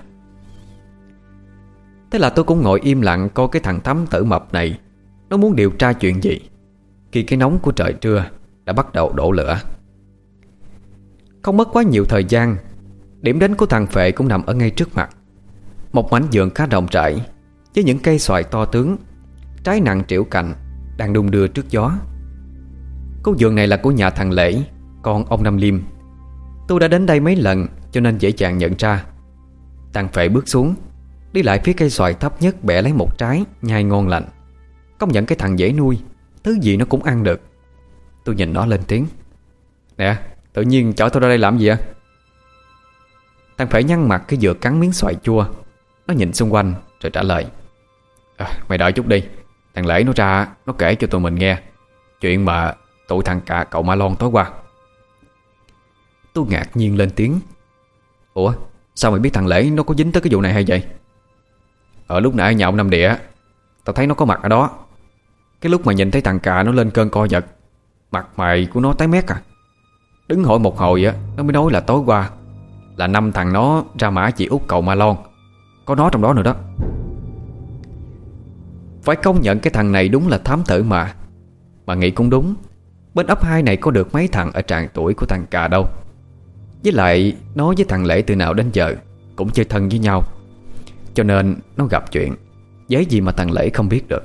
Thế là tôi cũng ngồi im lặng coi cái thằng Thắm tử mập này nó muốn điều tra chuyện gì, khi cái nóng của trời trưa đã bắt đầu đổ lửa. Không mất quá nhiều thời gian, điểm đến của thằng Phệ cũng nằm ở ngay trước mặt. Một mảnh vườn khá rộng rãi với những cây xoài to tướng, trái nặng trĩu cành đang đung đưa trước gió. Khu vườn này là của nhà thằng Lễ, con ông Năm Liêm. Tôi đã đến đây mấy lần cho nên dễ dàng nhận ra. Thằng Phệ bước xuống, đi lại phía cây xoài thấp nhất, bẻ lấy một trái nhai ngon lành. Công nhận cái thằng dễ nuôi, thứ gì nó cũng ăn được. Tôi nhìn nó lên tiếng: Nè, tự nhiên chở tôi ra đây làm gì ạ? Thằng Phệ nhăn mặt cái vừa cắn miếng xoài chua. Nó nhìn xung quanh rồi trả lời: à, Mày đợi chút đi, thằng Lễ nó ra, nó kể cho tụi mình nghe chuyện mà tụi thằng Cà cậu Ma Lon tối qua. Tôi ngạc nhiên lên tiếng: Ủa, sao mày biết thằng Lễ nó có dính tới cái vụ này hay vậy? Ở lúc nãy nhà ông Năm Địa, tao thấy nó có mặt ở đó. Cái lúc mà nhìn thấy thằng Cà nó lên cơn co giật, mặt mày của nó tái mét à. Đứng hỏi một hồi á, nó mới nói là tối qua là năm thằng nó ra mã chị út cậu Ma Lon, có nó trong đó nữa đó. Phải công nhận cái thằng này đúng là thám tử mà. Mà nghĩ cũng đúng, bên ấp hai này có được mấy thằng ở tràng tuổi của thằng Cà đâu. Với lại nó với thằng Lễ từ nào đến giờ cũng chơi thân với nhau, cho nên nó gặp chuyện Giấy gì mà thằng Lễ không biết được.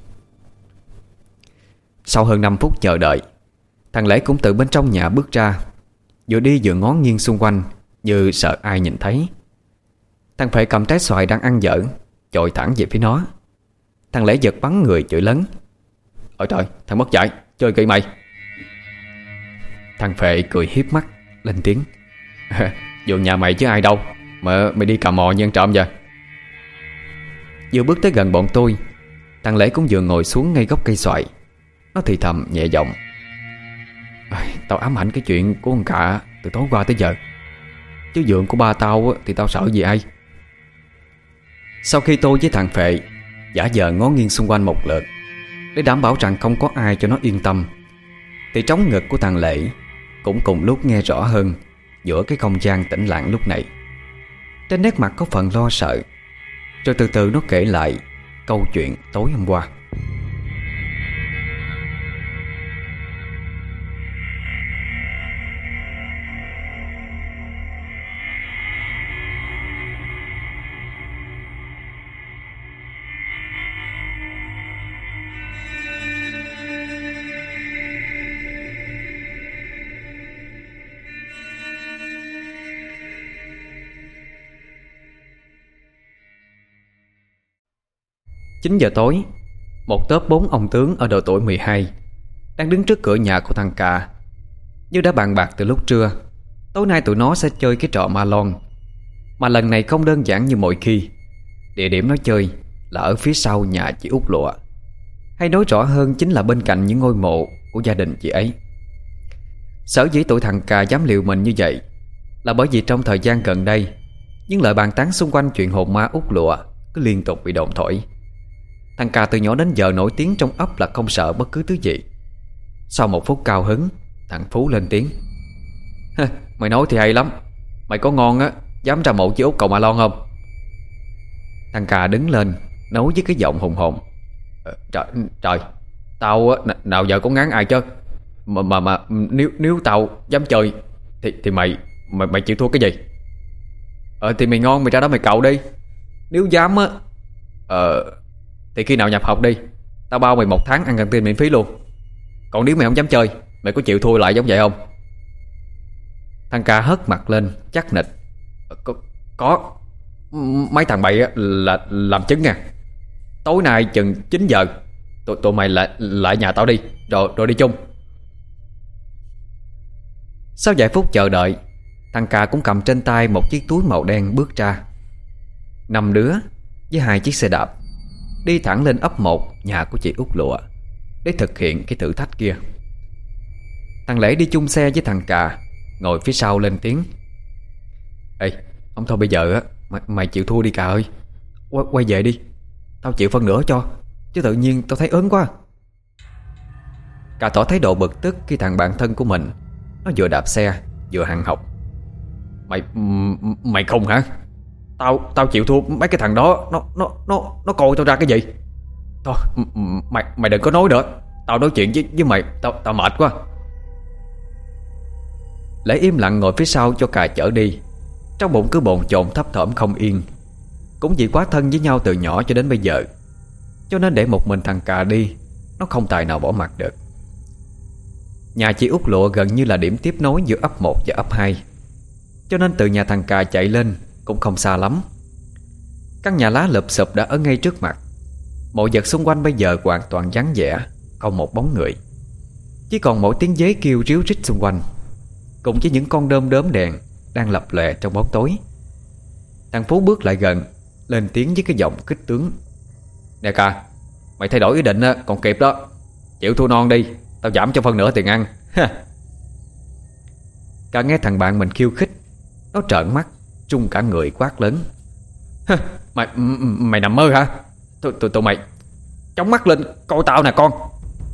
Sau hơn năm phút chờ đợi, thằng Lễ cũng từ bên trong nhà bước ra, vừa đi vừa ngó nghiêng xung quanh như sợ ai nhìn thấy. Thằng Phệ cầm trái xoài đang ăn dở, chọi thẳng về phía nó. Thằng Lễ giật bắn người chửi lớn: Ôi trời, thằng mất dạy, chơi kỹ mày. Thằng Phệ cười hiếp mắt lên tiếng: Vô nhà mày chứ ai đâu mà mày đi cà mò như ăn trộm vậy. Vừa bước tới gần bọn tôi, thằng Lễ cũng vừa ngồi xuống ngay gốc cây xoài. Nó thì thầm nhẹ giọng: Tao ám ảnh cái chuyện của con Cà từ tối qua tới giờ, chứ vườn của ba tao thì tao sợ gì ai. Sau khi tôi với thằng Phệ giả vờ ngó nghiêng xung quanh một lượt để đảm bảo rằng không có ai cho nó yên tâm, thì trống ngực của thằng Lễ cũng cùng lúc nghe rõ hơn giữa cái không gian tĩnh lặng lúc này. Trên nét mặt có phần lo sợ, rồi từ từ nó kể lại câu chuyện tối hôm qua. Chín giờ tối, một tốp bốn ông tướng ở độ tuổi mười hai đang đứng trước cửa nhà của thằng Cà. Như đã bàn bạc từ lúc trưa, tối nay tụi nó sẽ chơi cái trò ma lon. Mà lần này không đơn giản như mọi khi. Địa điểm nó chơi là ở phía sau nhà chị Út Lụa, hay nói rõ hơn chính là bên cạnh những ngôi mộ của gia đình chị ấy. Sở dĩ tụi thằng Cà dám liều mình như vậy là bởi vì trong thời gian gần đây, những lời bàn tán xung quanh chuyện hồn ma Út Lụa cứ liên tục bị đồn thổi. Thằng Cà từ nhỏ đến giờ nổi tiếng trong ấp là không sợ bất cứ thứ gì. Sau một phút cao hứng, thằng Phú lên tiếng: Mày nói thì hay lắm. Mày có ngon á, dám ra mộ chị Út cầu ma lon không? Thằng Cà đứng lên nói với cái giọng hùng hồn: Trời, trời tao á, nào giờ có ngán ai chứ. Mà mà, mà nếu nếu tao dám chơi Thì thì mày Mày mày chịu thua cái gì? Ờ thì mày ngon mày ra đó mày cậu đi. Nếu dám á Ờ thì khi nào nhập học đi, tao bao mày một tháng ăn canteen miễn phí luôn. Còn nếu mày không dám chơi, mày có chịu thua lại giống vậy không? Thằng Cà hất mặt lên chắc nịch: Có, có. Mấy thằng bậy là làm chứng nha. Tối nay chừng chín giờ Tụi, tụi mày lại lại nhà tao đi, Rồi rồi đi chung. Sau vài phút chờ đợi, thằng Cà cũng cầm trên tay một chiếc túi màu đen bước ra. Năm đứa với hai chiếc xe đạp đi thẳng lên ấp một nhà của chị Út Lụa để thực hiện cái thử thách kia. Thằng Lễ đi chung xe với thằng Cà, ngồi phía sau lên tiếng: Ê, ông thôi bây giờ á mày, mày chịu thua đi Cà ơi. Quay, quay về đi, tao chịu phân nửa cho, chứ tự nhiên tao thấy ớn quá. Cà tỏ thái độ bực tức khi thằng bạn thân của mình nó vừa đạp xe vừa hằn học: Mày mày không hả? Tao tao chịu thua mấy cái thằng đó. Nó nó nó nó coi tao ra cái gì? Thôi mày mày đừng có nói nữa. Tao nói chuyện với với mày tao tao mệt quá. Lễ im lặng ngồi phía sau cho Cà chở đi, trong bụng cứ bồn chồn thấp thỏm không yên. Cũng vì quá thân với nhau từ nhỏ cho đến bây giờ, cho nên để một mình thằng Cà đi, nó không tài nào bỏ mặc được. Nhà chị Út Lụa gần như là điểm tiếp nối giữa ấp một và ấp hai, cho nên từ nhà thằng Cà chạy lên cũng không xa lắm. Căn nhà lá lụp xụp đã ở ngay trước mặt. Mọi vật xung quanh bây giờ hoàn toàn vắng vẻ, không một bóng người. Chỉ còn mỗi tiếng dế kêu ríu rít xung quanh, cùng với những con đom đóm đèn đang lập lòe trong bóng tối. Thằng Phú bước lại gần, lên tiếng với cái giọng kích tướng: Nè Cà, mày thay đổi ý định còn kịp đó. Chịu thua non đi, tao giảm cho phân nửa tiền ăn. Cà nghe thằng bạn mình khiêu khích, nó trợn mắt trung cả người quát lớn: Mày mày nằm mơ hả? Tụi tụi tụi mày chóng mắt lên coi tao nè con.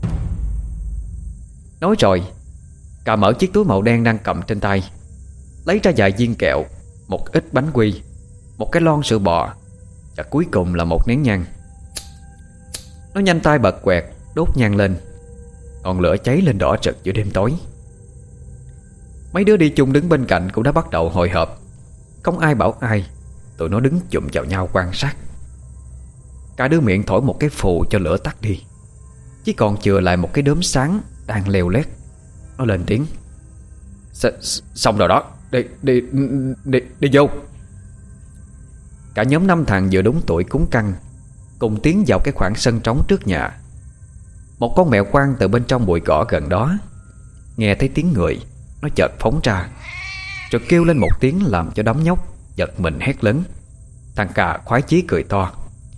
Nói rồi, Cà mở chiếc túi màu đen đang cầm trên tay, lấy ra vài viên kẹo, một ít bánh quy, một cái lon sữa bò, và cuối cùng là một nén nhang. Nó nhanh tay bật quẹt, đốt nhang lên. Ngọn lửa cháy lên đỏ rực giữa đêm tối. Mấy đứa đi chung đứng bên cạnh cũng đã bắt đầu hồi hộp. Không ai bảo ai, tụi nó đứng chụm vào nhau quan sát. Cả đứa miệng thổi một cái phù cho lửa tắt đi. Chỉ còn chừa lại một cái đốm sáng đang leo lét. Nó lên tiếng: S- Xong rồi đó, đi, đi, đi, đi vô. Cả nhóm năm thằng vừa đúng tuổi cúng căng cùng tiến vào cái khoảng sân trống trước nhà. Một con mèo quang từ bên trong bụi cỏ gần đó nghe thấy tiếng người, nó chợt phóng ra, rồi kêu lên một tiếng làm cho đám nhóc giật mình hét lớn. Thằng Cà khoái chí cười to: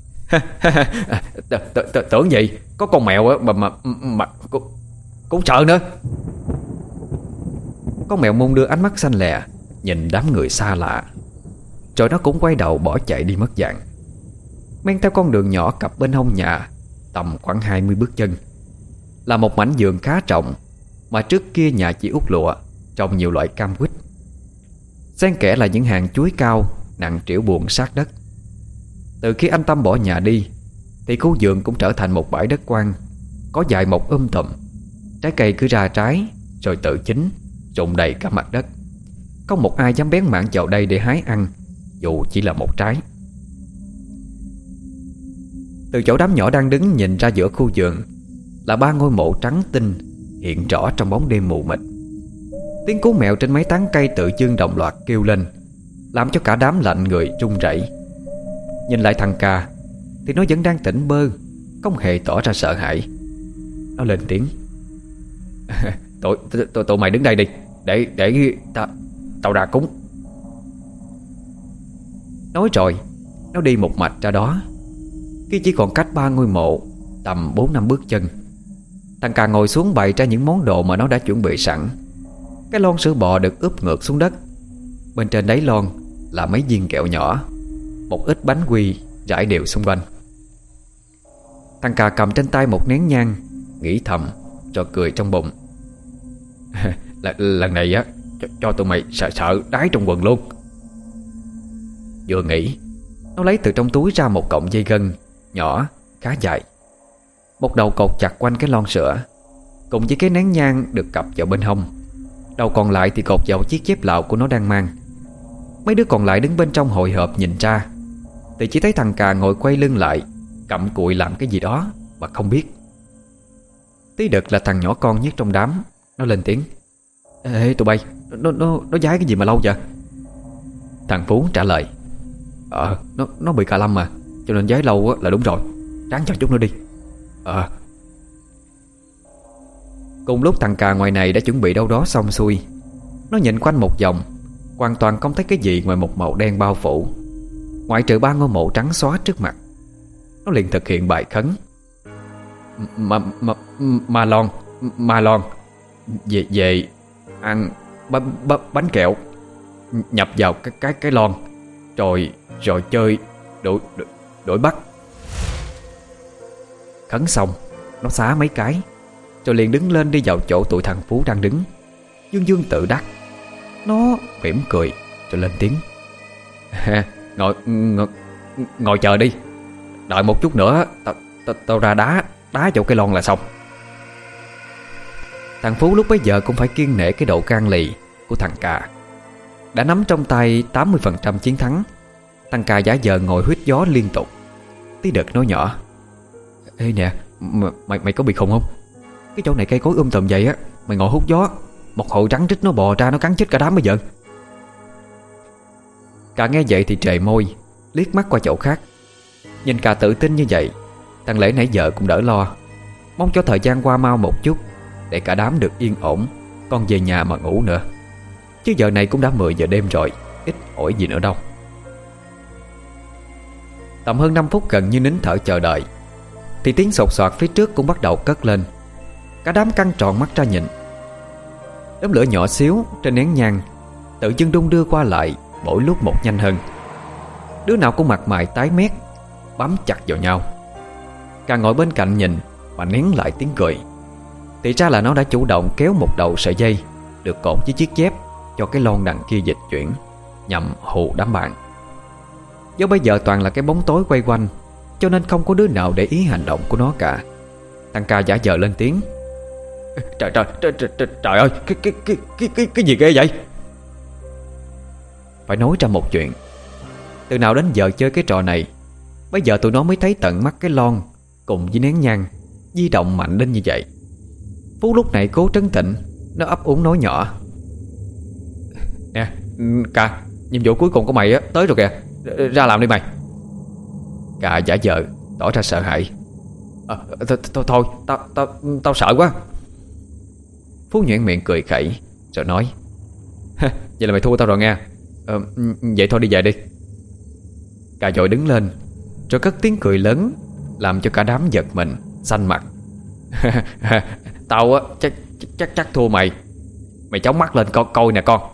Tưởng gì có con mèo mà mà mà cũng, cũng sợ nữa. Con mèo mông đưa ánh mắt xanh lè nhìn đám người xa lạ, rồi nó cũng quay đầu bỏ chạy đi mất dạng. Men theo con đường nhỏ cặp bên hông nhà, tầm khoảng hai mươi bước chân, là một mảnh vườn khá rộng, mà trước kia nhà chỉ út lụa trồng nhiều loại cam quýt. Xen kẽ là những hàng chuối cao nặng trĩu buồn sát đất. Từ khi anh Tâm bỏ nhà đi thì khu vườn cũng trở thành một bãi đất quang, có dài một um tùm. Trái cây cứ ra trái rồi tự chín, rụng đầy cả mặt đất. Không một ai dám bén mảng vào đây để hái ăn, dù chỉ là một trái. Từ chỗ đám nhỏ đang đứng nhìn ra giữa khu vườn là ba ngôi mộ trắng tinh hiện rõ trong bóng đêm mù mịt. Tiếng cú mèo trên mấy tán cây tự dưng đồng loạt kêu lên, làm cho cả đám lạnh người run rẩy. Nhìn lại thằng Cà thì nó vẫn đang tỉnh bơ, không hề tỏ ra sợ hãi. Nó lên tiếng: Tụi, tụi, tụi mày đứng đây đi, Để để ta, tao ra cúng. Nói rồi nó đi một mạch ra đó. Khi chỉ còn cách ba ngôi mộ tầm bốn năm bước chân, thằng Cà ngồi xuống bày ra những món đồ mà nó đã chuẩn bị sẵn. Cái lon sữa bò được úp ngược xuống đất. Bên trên đáy lon là mấy viên kẹo nhỏ, một ít bánh quy rải đều xung quanh. Thằng Cà cầm trên tay một nén nhang, nghĩ thầm rồi cười trong bụng: L- Lần này á cho, cho tụi mày sợ sợ đái trong quần luôn. Vừa nghĩ, nó lấy từ trong túi ra một cọng dây gân nhỏ khá dài, một đầu cột chặt quanh cái lon sữa, cùng với cái nén nhang được cặp vào bên hông. Đầu còn lại thì cột vào chiếc dép lạo của nó đang mang. Mấy đứa còn lại đứng bên trong hội họp nhìn ra thì chỉ thấy thằng Cà ngồi quay lưng lại, cặm cụi làm cái gì đó mà không biết. Tí đợt là thằng nhỏ con nhất trong đám, nó lên tiếng: Ê tụi bay, Nó nó nó giái cái gì mà lâu vậy? Thằng Phú trả lời: Ờ nó, nó bị cà lâm mà, cho nên giái lâu là đúng rồi. Ráng cho chút nữa đi. Ờ. Cùng lúc thằng Cà ngoài này đã chuẩn bị đâu đó xong xuôi, nó nhìn quanh một vòng, hoàn toàn không thấy cái gì ngoài một màu đen bao phủ, ngoại trừ ba ngôi mộ trắng xóa trước mặt. Nó liền thực hiện bài khấn: Mà mà mà lon, mà lon, về về ăn b, b, bánh kẹo, nhập vào cái cái cái lon, rồi rồi chơi đổi đổi, đổi bắt. Khấn xong, nó xá mấy cái, rồi liền đứng lên đi vào chỗ tụi thằng Phú đang đứng, dương dương tự đắc. Nó mỉm cười rồi lên tiếng: ngồi, ngồi ngồi chờ đi, đợi một chút nữa tao tao tao ra đá đá vào cái lon là xong. Thằng Phú lúc bấy giờ cũng phải kiêng nể cái độ can lì của thằng Cà. Đã nắm trong tay tám mươi phần trăm chiến thắng, thằng Cà giả vờ ngồi huýt gió liên tục. Tí đợt nói nhỏ: Ê nè, mày mày có bị khùng không? Cái chỗ này cây cối um tùm vậy á, mày ngồi hút gió, một hội rắn rít nó bò ra nó cắn chết cả đám bây giờ. Cà nghe vậy thì trề môi, liếc mắt qua chỗ khác. Nhìn Cà tự tin như vậy, thằng Lễ nãy giờ cũng đỡ lo, mong cho thời gian qua mau một chút để cả đám được yên ổn, con về nhà mà ngủ nữa. Chứ giờ này cũng đã mười giờ đêm rồi, ít ỏi gì nữa đâu. Tầm hơn năm phút gần như nín thở chờ đợi thì tiếng sột soạt phía trước cũng bắt đầu cất lên. Cả đám căng tròn mắt ra nhìn. Đốm lửa nhỏ xíu trên nén nhang tự dưng đung đưa qua lại, mỗi lúc một nhanh hơn. Đứa nào cũng mặt mày tái mét, bám chặt vào nhau. Càng ngồi bên cạnh nhìn mà nén lại tiếng cười. Thì ra là nó đã chủ động kéo một đầu sợi dây được cột với chiếc dép cho cái lon đằng kia dịch chuyển, nhằm hù đám bạn. Do bây giờ toàn là cái bóng tối quay quanh, cho nên không có đứa nào để ý hành động của nó cả. Thằng Ca giả vờ lên tiếng: Trời trời trời trời, trời, trời ơi, cái cái cái cái cái cái gì ghê vậy? Phải nói ra một chuyện. Từ nào đến giờ chơi cái trò này, Bây giờ tụi nó mới thấy tận mắt cái lon cùng với nén nhang di động mạnh đến như vậy. Phú lúc này cố trấn tĩnh, nó ấp úng nói nhỏ: "Nè Cà, nhiệm vụ cuối cùng của mày á tới rồi kìa, ra làm đi mày." Cà giả vờ tỏ ra sợ hãi: à, th th Thôi tao tao tao sợ quá." Phú nhoẻn miệng cười khẩy rồi nói: "Vậy là mày thua tao rồi nha. Ờ, vậy thôi đi về đi." Cà vội đứng lên rồi cất tiếng cười lớn, làm cho cả đám giật mình xanh mặt. "Tao á chắc chắc chắc thua mày. Mày chóng mắt lên coi coi nè con."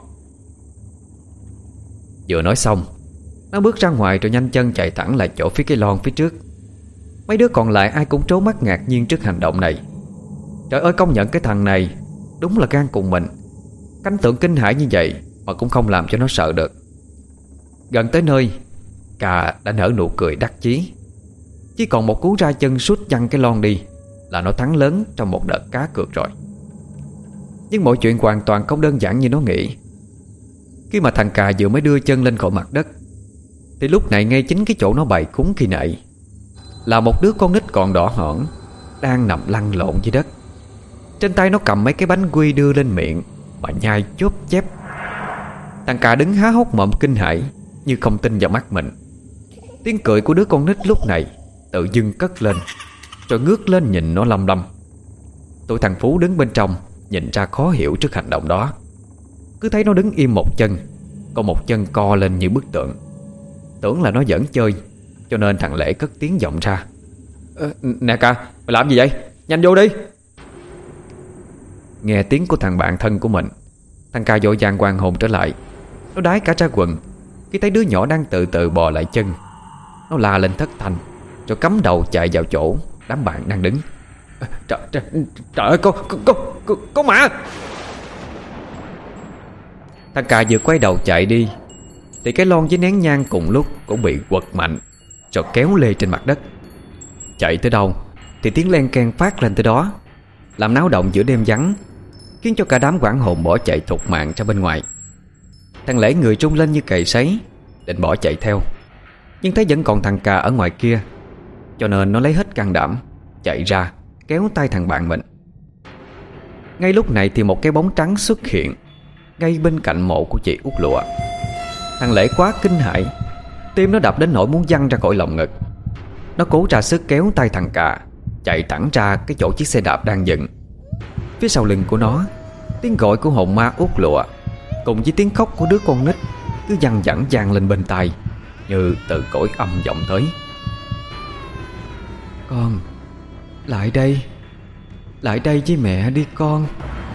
Vừa nói xong, nó bước ra ngoài rồi nhanh chân chạy thẳng lại chỗ phía cái lon phía trước. Mấy đứa còn lại ai cũng trố mắt ngạc nhiên trước hành động này. Trời ơi, công nhận cái thằng này đúng là gan cùng mình. Cảnh tượng kinh hãi như vậy mà cũng không làm cho nó sợ được. Gần tới nơi, Cà đã nở nụ cười đắc chí. Chỉ còn một cú ra chân sút văng cái lon đi là nó thắng lớn trong một đợt cá cược rồi. Nhưng mọi chuyện hoàn toàn không đơn giản như nó nghĩ. Khi mà thằng Cà vừa mới đưa chân lên khỏi mặt đất, thì lúc này ngay chính cái chỗ nó bày cúng khi nãy là một đứa con nít còn đỏ hỏn đang nằm lăn lộn dưới đất. Trên tay nó cầm mấy cái bánh quy đưa lên miệng mà nhai chóp chép. Thằng Cà đứng há hốc mồm kinh hãi như không tin vào mắt mình. Tiếng cười của đứa con nít lúc này tự dưng cất lên, rồi ngước lên nhìn nó lăm lăm. Tụi thằng Phú đứng bên trong nhìn ra khó hiểu trước hành động đó. Cứ thấy nó đứng im một chân, còn một chân co lên như bức tượng. Tưởng là nó giỡn chơi, cho nên thằng Lễ cất tiếng vọng ra: "Ờ, Nè Cà, mày làm gì vậy? Nhanh vô đi." Nghe tiếng của thằng bạn thân của mình, thằng Cà vội vàng hoàn hồn trở lại. Nó đái cả ra quần khi thấy đứa nhỏ đang từ từ bò lại chân. Nó la lên thất thanh, rồi cắm đầu chạy vào chỗ đám bạn đang đứng. Trời, trời, trời ơi, có, có, có, có, có mà. Thằng Cà vừa quay đầu chạy đi thì cái lon với nén nhang cùng lúc cũng bị quật mạnh, rồi kéo lê trên mặt đất. Chạy tới đâu thì tiếng len keng phát lên tới đó, làm náo động giữa đêm vắng, khiến cho cả đám hoảng hồn bỏ chạy thục mạng ra bên ngoài. Thằng Lễ người trung lên như cày sấy, định bỏ chạy theo, nhưng thấy vẫn còn thằng Cà ở ngoài kia, cho nên nó lấy hết can đảm chạy ra kéo tay thằng bạn mình. Ngay lúc này thì một cái bóng trắng xuất hiện ngay bên cạnh mộ của chị Út Lụa. Thằng Lễ quá kinh hãi, tim nó đập đến nỗi muốn văng ra khỏi lồng ngực. Nó cố ra sức kéo tay thằng Cà chạy thẳng ra cái chỗ chiếc xe đạp đang dựng. Phía sau lưng của nó, tiếng gọi của hồn ma Út Lụa cùng với tiếng khóc của đứa con nít cứ văng vẳng vang lên bên tai như từ cõi âm vọng tới. "Con, lại đây, lại đây với mẹ đi con."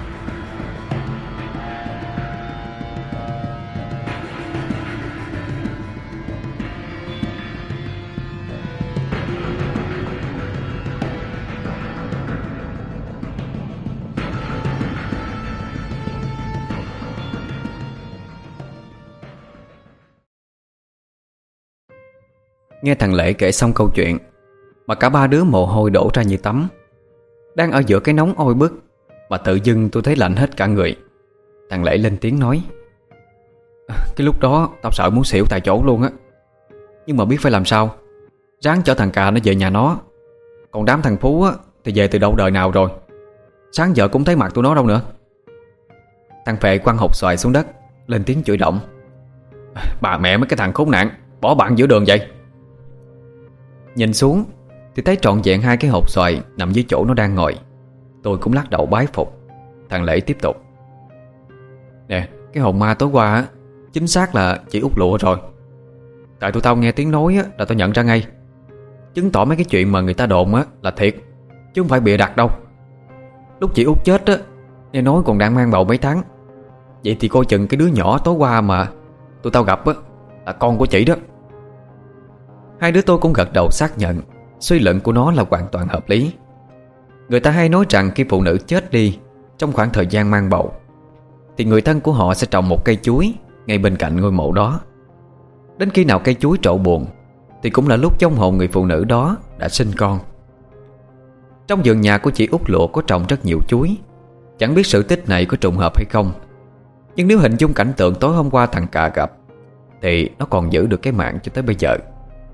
Nghe thằng Lễ kể xong câu chuyện mà cả ba đứa mồ hôi đổ ra như tắm. Đang ở giữa cái nóng oi bức mà tự dưng tôi thấy lạnh hết cả người. Thằng Lễ lên tiếng nói: "Cái lúc đó tao sợ muốn xỉu tại chỗ luôn á. Nhưng mà biết phải làm sao, ráng chở thằng Cà nó về nhà nó. Còn đám thằng Phú á thì về từ đâu đời nào rồi. Sáng giờ cũng thấy mặt tụi nó đâu nữa." Thằng Phệ quăng hột xoài xuống đất, lên tiếng chửi động: "Bà mẹ mấy cái thằng khốn nạn, bỏ bạn giữa đường vậy." Nhìn xuống thì thấy trọn vẹn hai cái hột xoài nằm dưới chỗ nó đang ngồi. Tôi cũng lắc đầu bái phục. Thằng Lễ tiếp tục: "Nè, cái hồn ma tối qua á, chính xác là chị Út Lụa rồi. Tại tụi tao nghe tiếng nói á, là tao nhận ra ngay. Chứng tỏ mấy cái chuyện mà người ta đồn á là thiệt, chứ không phải bịa đặt đâu. Lúc chị Út chết á, nghe nói còn đang mang bầu mấy tháng. Vậy thì coi chừng cái đứa nhỏ tối qua mà tụi tao gặp á là con của chị đó." Hai đứa tôi cũng gật đầu xác nhận suy luận của nó là hoàn toàn hợp lý. Người ta hay nói rằng khi phụ nữ chết đi trong khoảng thời gian mang bầu thì người thân của họ sẽ trồng một cây chuối ngay bên cạnh ngôi mộ đó. Đến khi nào cây chuối trổ buồn thì cũng là lúc trong hồn người phụ nữ đó đã sinh con. Trong vườn nhà của chị Út Lụa có trồng rất nhiều chuối. Chẳng biết sự tích này có trùng hợp hay không, nhưng nếu hình dung cảnh tượng tối hôm qua thằng Cà gặp thì nó còn giữ được cái mạng cho tới bây giờ.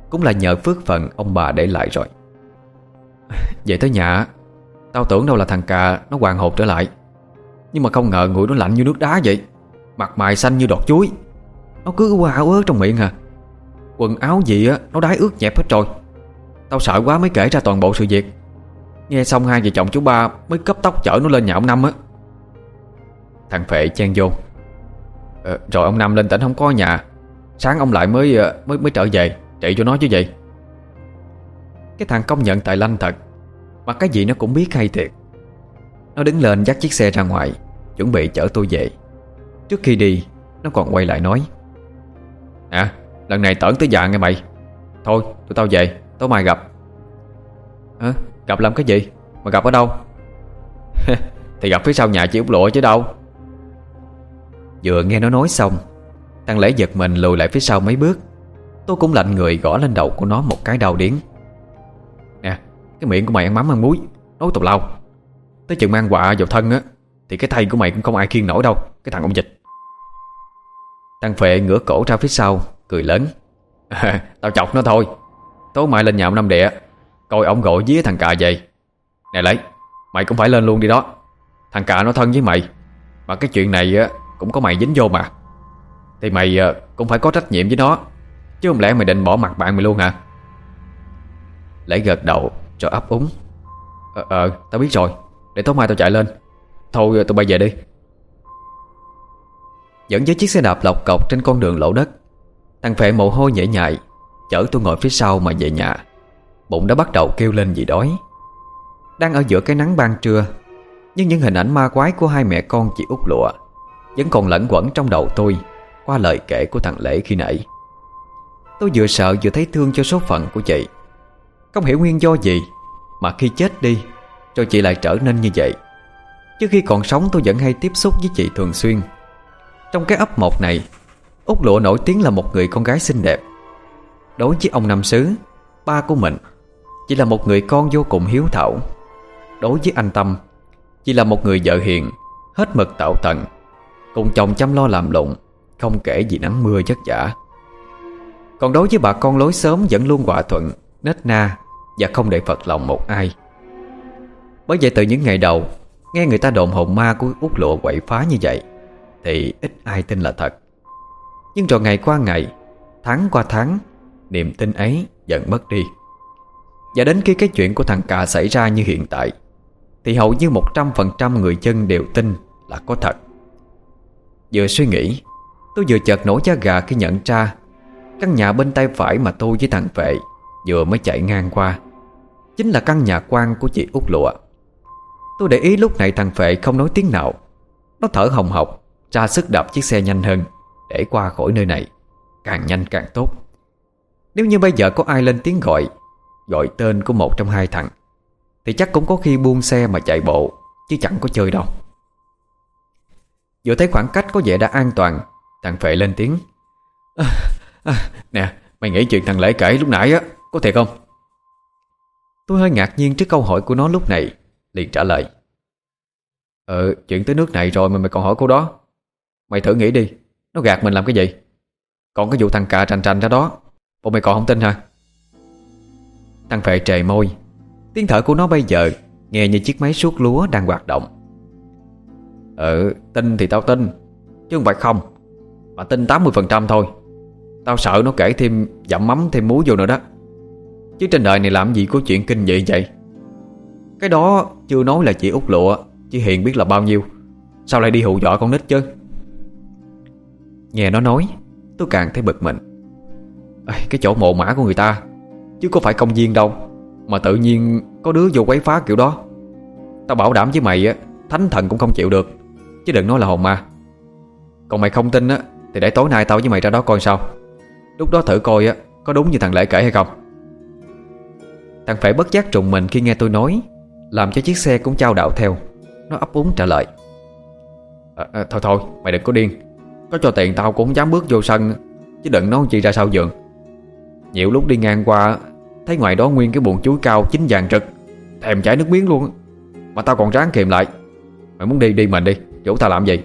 cũng là nhờ phước phận ông bà để lại rồi. Về tới nhà, tao tưởng đâu là thằng Cà nó hoàn hồn trở lại, nhưng mà không ngờ nguội nó lạnh như nước đá vậy. Mặt mày xanh như đọt chuối. Nó cứ qua áo ớt trong miệng à. Quần áo gì á nó đái ướt nhẹp hết rồi. Tao sợ quá mới kể ra toàn bộ sự việc. Nghe xong hai vợ chồng chú ba mới cấp tốc chở nó lên nhà ông Năm á. Thằng Phệ chen vô. ờ, Rồi ông Năm lên tỉnh không có nhà, sáng ông lại mới mới mới trở về trị cho nó chứ gì. Cái thằng công nhận tài lanh thật, mà cái gì nó cũng biết hay thiệt. Nó đứng lên dắt chiếc xe ra ngoài, chuẩn bị chở tôi về. Trước khi đi, nó còn quay lại nói: À, lần này tởn tới già nghe mày. Thôi, tụi tao về, tối mai gặp. Hả? Gặp làm cái gì? Mà gặp ở đâu? Thì gặp phía sau nhà chị Út Lụa chứ đâu. Vừa nghe nó nói xong, thằng Lễ giật mình lùi lại phía sau mấy bước. Tôi cũng lạnh người gõ lên đầu của nó một cái đau điếng. Nè, cái miệng của mày ăn mắm ăn muối, nói tào lao. Tới chừng mang quạ vào thân á thì cái thây của mày cũng không ai khiêng nổi đâu, cái thằng ông dịch. Thằng Phệ ngửa cổ ra phía sau, cười lớn. À, tao chọc nó thôi. Tối mai lên nhà ông Năm Địa, coi ông gọi vía thằng Cà về. Nè Lấy, mày cũng phải lên luôn đi đó. Thằng Cà nó thân với mày, mà cái chuyện này á cũng có mày dính vô mà. Thì mày cũng phải có trách nhiệm với nó, chứ không lẽ mày định bỏ mặt bạn mày luôn hả? Lễ gật đầu rồi ấp úng. Ờ, ờ tao biết rồi, để tối mai tao chạy lên. Thôi tụi bay về đi. Dẫn với chiếc xe đạp lọc cọc trên con đường lỗ đất, thằng Phệ mồ hôi nhễ nhại chở tôi ngồi phía sau mà về nhà. Bụng đã bắt đầu kêu lên vì đói. Đang ở giữa cái nắng ban trưa, nhưng những hình ảnh ma quái của hai mẹ con chị Út Lụa vẫn còn lẫn quẩn trong đầu tôi qua lời kể của thằng Lễ khi nãy. Tôi vừa sợ vừa thấy thương cho số phận của chị. Không hiểu nguyên do gì mà khi chết đi rồi chị lại trở nên như vậy. Chứ khi còn sống tôi vẫn hay tiếp xúc với chị thường xuyên. Trong cái ấp một này, Út Lụa nổi tiếng là một người con gái xinh đẹp. Đối với ông Năm Xứ, ba của mình, chị là một người con vô cùng hiếu thảo. Đối với anh Tâm, chị là một người vợ hiền, hết mực tảo tận, cùng chồng chăm lo làm lụng, không kể gì nắng mưa vất vả. Còn đối với bà con lối xóm vẫn luôn hòa thuận, nết na và không để phật lòng một ai. Bởi vậy từ những ngày đầu nghe người ta đồn hồn ma của Út Lụa quậy phá như vậy thì ít ai tin là thật. Nhưng rồi ngày qua ngày, tháng qua tháng, niềm tin ấy dần mất đi. Và đến khi cái chuyện của thằng Cà xảy ra như hiện tại thì hầu như một trăm phần trăm người dân đều tin là có thật. Vừa suy nghĩ, tôi vừa chợt nổi da gà khi nhận ra căn nhà bên tay phải mà tôi với thằng Phệ vừa mới chạy ngang qua chính là căn nhà quan của chị Út Lụa. Tôi để ý lúc này thằng Phệ không nói tiếng nào. Nó thở hồng hộc, ra sức đạp chiếc xe nhanh hơn để qua khỏi nơi này, càng nhanh càng tốt. Nếu như bây giờ có ai lên tiếng gọi Gọi tên của một trong hai thằng thì chắc cũng có khi buông xe mà chạy bộ, chứ chẳng có chơi đâu. Vừa thấy khoảng cách có vẻ đã an toàn, thằng Phệ lên tiếng. à, à, Nè, mày nghĩ chuyện thằng Lễ kể lúc nãy á có thiệt không? Tôi hơi ngạc nhiên trước câu hỏi của nó lúc này, liền trả lời. Ờ, chuyện tới nước này rồi mà mày còn hỏi cô đó. Mày thử nghĩ đi, nó gạt mình làm cái gì? Còn cái vụ thằng Cà trành trành ra đó, bộ mày còn không tin hả? Thằng Phệ trề môi. Tiếng thở của nó bây giờ nghe như chiếc máy suốt lúa đang hoạt động. Ừ, tin thì tao tin, chứ không phải không. Mà tin tám mươi phần trăm thôi. Tao sợ nó kể thêm dặm mắm thêm muối vô nữa đó. Chứ trên đời này làm gì có chuyện kinh dị vậy. Cái đó chưa nói là chị Út Lụa, chứ Hiền biết là bao nhiêu. Sao lại đi hù dọa con nít chứ? Nghe nó nói, tôi càng thấy bực mình. À, cái chỗ mộ mã của người ta, chứ có phải công viên đâu mà tự nhiên có đứa vô quấy phá kiểu đó. Tao bảo đảm với mày á, thánh thần cũng không chịu được, chứ đừng nói là hồn ma. Còn mày không tin á thì để tối nay tao với mày ra đó coi sao. Lúc đó thử coi á có đúng như thằng Lễ kể hay không. Thằng Phệ bất giác trùng mình khi nghe tôi nói, làm cho chiếc xe cũng chao đảo theo. Nó ấp úng trả lời. à, à, Thôi thôi mày đừng có điên. Có cho tiền tao cũng không dám bước vô sân, chứ đừng nói chi ra sau giường. Nhiều lúc đi ngang qua thấy ngoài đó nguyên cái buồng chuối cao chín vàng rực, thèm chảy nước miếng luôn. Mà tao còn ráng kìm lại. Mày muốn đi đi mình đi, chủ tao làm gì?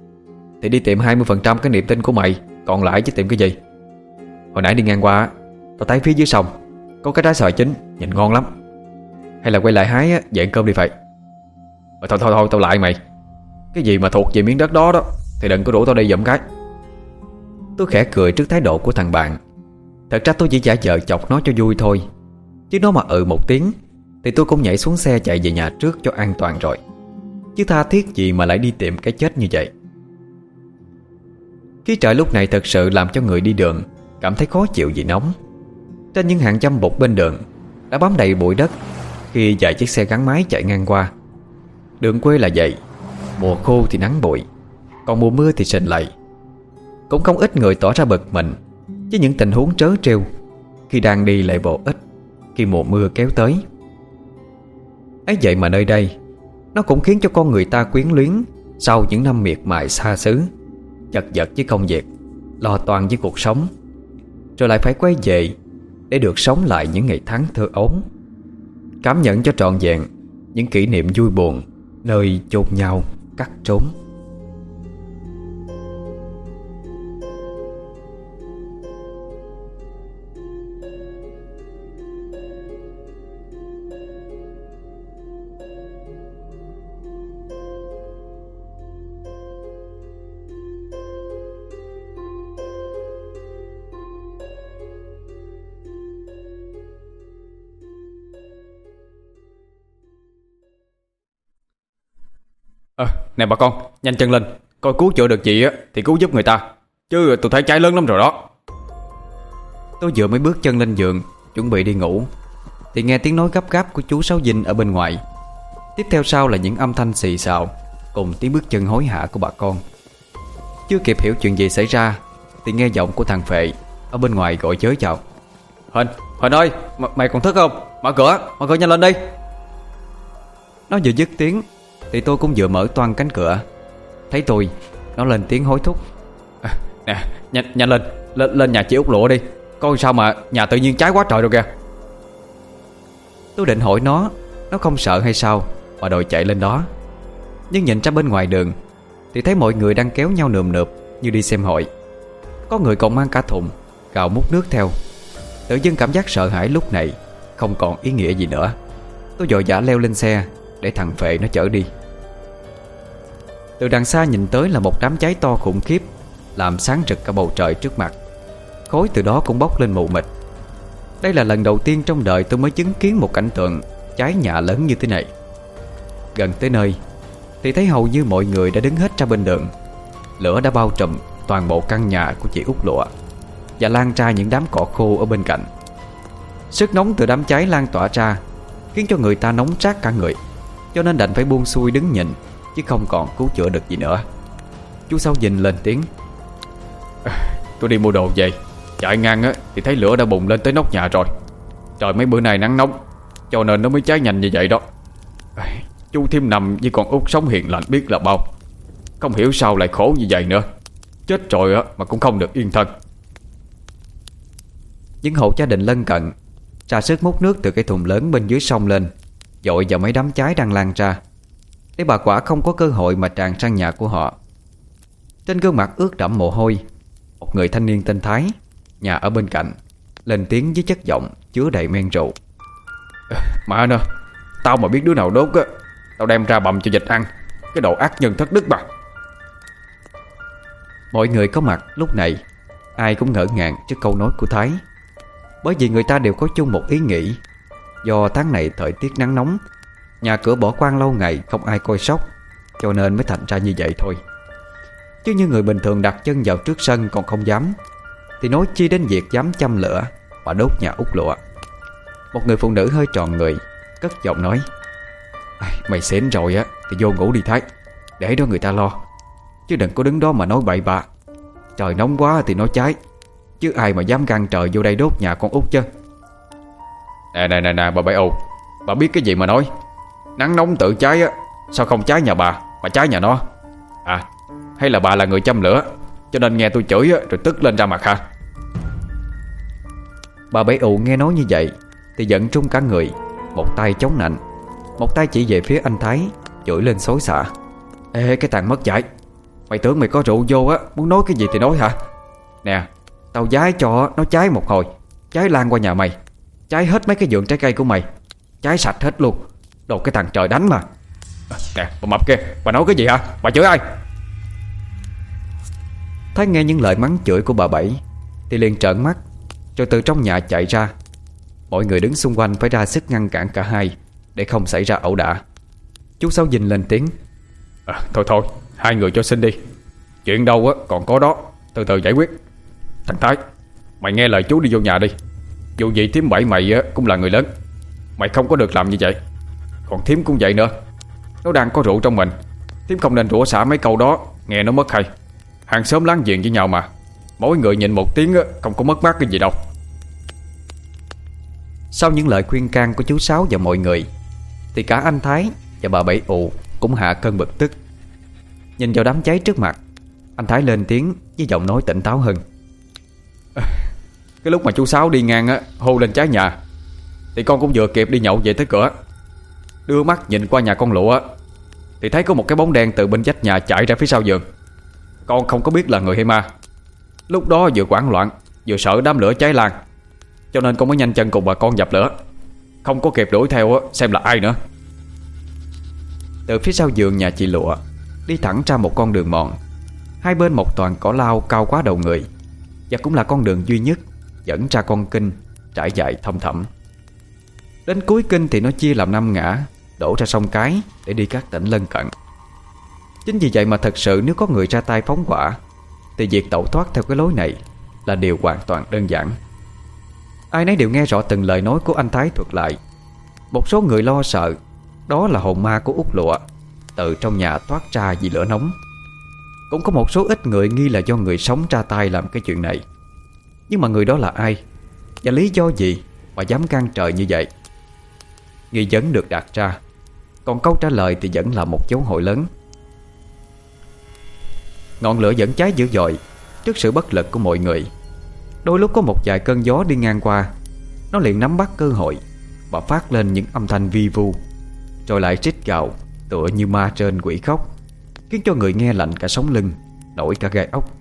Thì đi tìm hai mươi phần trăm cái niềm tin của mày, còn lại chứ tìm cái gì? Hồi nãy đi ngang qua Tao thấy phía dưới sông có cái trái xoài chín, nhìn ngon lắm. Hay là quay lại hái á, về ăn cơm đi Phệ. Thôi thôi thôi tao lại mày. Cái gì mà thuộc về miếng đất đó đó thì đừng có rủ tao đi giùm cái. Tôi khẽ cười trước thái độ của thằng bạn. Thật ra tôi chỉ giả vờ chọc nó cho vui thôi, chứ nó mà ừ một tiếng thì tôi cũng nhảy xuống xe chạy về nhà trước cho an toàn rồi. Chứ tha thiết gì mà lại đi tìm cái chết như vậy. Khí trời lúc này thật sự làm cho người đi đường cảm thấy khó chịu vì nóng. Trên những hàng châm bụt bên đường đã bám đầy bụi đất khi vài chiếc xe gắn máy chạy ngang qua. Đường quê là vậy, mùa khô thì nắng bụi, còn mùa mưa thì sình lầy. Cũng không ít người tỏ ra bực mình với những tình huống trớ trêu khi đang đi lại bộ ít khi mùa mưa kéo tới. Ấy vậy mà nơi đây nó cũng khiến cho con người ta quyến luyến sau những năm miệt mài xa xứ, chật vật với công việc, lo toan với cuộc sống, rồi lại phải quay về để được sống lại những ngày tháng thơ ấu, cảm nhận cho trọn vẹn những kỷ niệm vui buồn nơi chôn nhau cắt trốn. Ờ, nè bà con, nhanh chân lên. Coi cứu chữa được gì á thì cứu giúp người ta, chứ tôi thấy cháy lớn lắm rồi đó. Tôi vừa mới bước chân lên giường chuẩn bị đi ngủ thì nghe tiếng nói gấp gáp của chú Sáu Dinh ở bên ngoài. Tiếp theo sau là những âm thanh xì xào cùng tiếng bước chân hối hả của bà con. Chưa kịp hiểu chuyện gì xảy ra thì nghe giọng của thằng Phệ ở bên ngoài gọi chới chào. Huỳnh, Huỳnh ơi, m- mày còn thức không? Mở cửa, mở cửa nhanh lên đi. Nó vừa dứt tiếng thì tôi cũng vừa mở toang cánh cửa. Thấy tôi, nó lên tiếng hối thúc. À, nè, nhanh, nhanh lên, lên lên nhà chị Út Lụa đi. Coi sao mà nhà tự nhiên cháy quá trời rồi kìa. Tôi định hỏi nó, nó không sợ hay sao mà đòi chạy lên đó. Nhưng nhìn ra bên ngoài đường thì thấy mọi người đang kéo nhau nườm nượp như đi xem hội. Có người còn mang cả thùng gào múc nước theo. Tự dưng cảm giác sợ hãi lúc này không còn ý nghĩa gì nữa. Tôi vội vã leo lên xe để thằng Phệ nó chở đi. Từ đằng xa nhìn tới là một đám cháy to khủng khiếp, làm sáng rực cả bầu trời trước mặt. Khói từ đó cũng bốc lên mù mịt. Đây là lần đầu tiên trong đời tôi mới chứng kiến một cảnh tượng cháy nhà lớn như thế này. Gần tới nơi thì thấy hầu như mọi người đã đứng hết ra bên đường. Lửa đã bao trùm toàn bộ căn nhà của chị Út Lụa và lan ra những đám cỏ khô ở bên cạnh. Sức nóng từ đám cháy lan tỏa ra khiến cho người ta nóng rát cả người, cho nên đành phải buông xuôi đứng nhìn, chứ không còn cứu chữa được gì nữa. Chú Sáu Dinh lên tiếng. À, tôi đi mua đồ về, chạy ngang á thì thấy lửa đã bùng lên tới nóc nhà rồi. Trời mấy bữa nay nắng nóng, cho nên nó mới cháy nhanh như vậy đó. À, chú Thiêm nằm với con Út sống hiền lành biết là bao. Không hiểu sao lại khổ như vậy nữa. Chết rồi á mà cũng không được yên thân. Những hộ gia đình lân cận ra sức múc nước từ cái thùng lớn bên dưới sông lên, dội vào mấy đám cháy đang lan ra, để bà quả không có cơ hội mà tràn sang nhà của họ. Trên gương mặt ướt đẫm mồ hôi, một người thanh niên tên Thái, nhà ở bên cạnh, lên tiếng với chất giọng chứa đầy men rượu. Mà nè, tao mà biết đứa nào đốt á, tao đem ra bầm cho vịt ăn. Cái đồ ác nhân thất đức mà. Mọi người có mặt lúc này ai cũng ngỡ ngàng trước câu nói của Thái, bởi vì người ta đều có chung một ý nghĩ. Do tháng này thời tiết nắng nóng, nhà cửa bỏ hoang lâu ngày không ai coi sóc, cho nên mới thành ra như vậy thôi. Chứ như người bình thường đặt chân vào trước sân còn không dám, thì nói chi đến việc dám châm lửa và đốt nhà Út Lụa. Một người phụ nữ hơi tròn người cất giọng nói. Mày xỉn rồi á thì vô ngủ đi Thái, để đó người ta lo. Chứ đừng có đứng đó mà nói bậy bạ. Trời nóng quá thì nó cháy, chứ ai mà dám gan trời vô đây đốt nhà con Út chứ. Nè nè nè nè bà Bảy Âu, bà biết cái gì mà nói. Nắng nóng tự cháy á, sao không cháy nhà bà mà cháy nhà nó? À, hay là bà là người châm lửa, cho nên nghe tôi chửi á, rồi tức lên ra mặt hả? Bà Bảy Ụ nghe nói như vậy thì giận trung cả người, một tay chống nạnh, một tay chỉ về phía anh Thái, chửi lên xối xả. Ê cái thằng mất dạy, mày tưởng mày có rượu vô á, muốn nói cái gì thì nói hả? Nè, tao giái cho nó cháy một hồi, cháy lan qua nhà mày, cháy hết mấy cái vườn trái cây của mày, cháy sạch hết luôn. Đồ cái thằng trời đánh mà. Nè bà mập kia, bà nói cái gì hả? Bà chửi ai? Thái nghe những lời mắng chửi của bà Bảy thì liền trợn mắt, rồi từ trong nhà chạy ra. Mọi người đứng xung quanh phải ra sức ngăn cản cả hai để không xảy ra ẩu đả. Chú Sáu Dinh lên tiếng: à, Thôi thôi, hai người cho xin đi. Chuyện đâu á còn có đó, từ từ giải quyết. Thằng Thái, mày nghe lời chú đi vô nhà đi. Dù gì thím Bảy mày á cũng là người lớn, mày không có được làm như vậy. Còn thím cũng vậy nữa, nó đang có rượu trong mình. Thím không nên rủa xả mấy câu đó, nghe nó mất hay. Hàng xóm láng giềng với nhau mà, mỗi người nhịn một tiếng á, không có mất mát cái gì đâu. Sau những lời khuyên can của chú Sáu và mọi người thì cả anh Thái và bà Bảy ù cũng hạ cơn bực tức. Nhìn vào đám cháy trước mặt, anh Thái lên tiếng với giọng nói tỉnh táo hơn: à, Cái lúc mà chú Sáu đi ngang á, hô lên cháy nhà, thì con cũng vừa kịp đi nhậu về tới cửa. Đưa mắt nhìn qua nhà con Lụa á, thì thấy có một cái bóng đen từ bên vách nhà chạy ra phía sau vườn. Con không có biết là người hay ma. Lúc đó vừa hoảng loạn, vừa sợ đám lửa cháy lan, cho nên con mới nhanh chân cùng bà con dập lửa, không có kịp đuổi theo á, xem là ai nữa. Từ phía sau vườn nhà chị Lụa đi thẳng ra một con đường mòn, hai bên một toàn cỏ lau cao quá đầu người, và cũng là con đường duy nhất dẫn ra con kênh trải dài thăm thẳm. Đến cuối kênh thì nó chia làm năm ngã, đổ ra sông Cái để đi các tỉnh lân cận. Chính vì vậy mà thật sự nếu có người ra tay phóng hỏa thì việc tẩu thoát theo cái lối này là điều hoàn toàn đơn giản. Ai nấy đều nghe rõ từng lời nói của anh Thái thuật lại. Một số người lo sợ đó là hồn ma của Út Lụa từ trong nhà thoát ra vì lửa nóng. Cũng có một số ít người nghi là do người sống ra tay làm cái chuyện này. Nhưng mà người đó là ai, và lý do gì mà dám can trời như vậy? Nghi vấn được đặt ra, còn câu trả lời thì vẫn là một dấu hỏi lớn. Ngọn lửa vẫn cháy dữ dội trước sự bất lực của mọi người. Đôi lúc có một vài cơn gió đi ngang qua, nó liền nắm bắt cơ hội và phát lên những âm thanh vi vu, rồi lại rít gào tựa như ma trên quỷ khóc, khiến cho người nghe lạnh cả sống lưng, nổi cả gai ốc.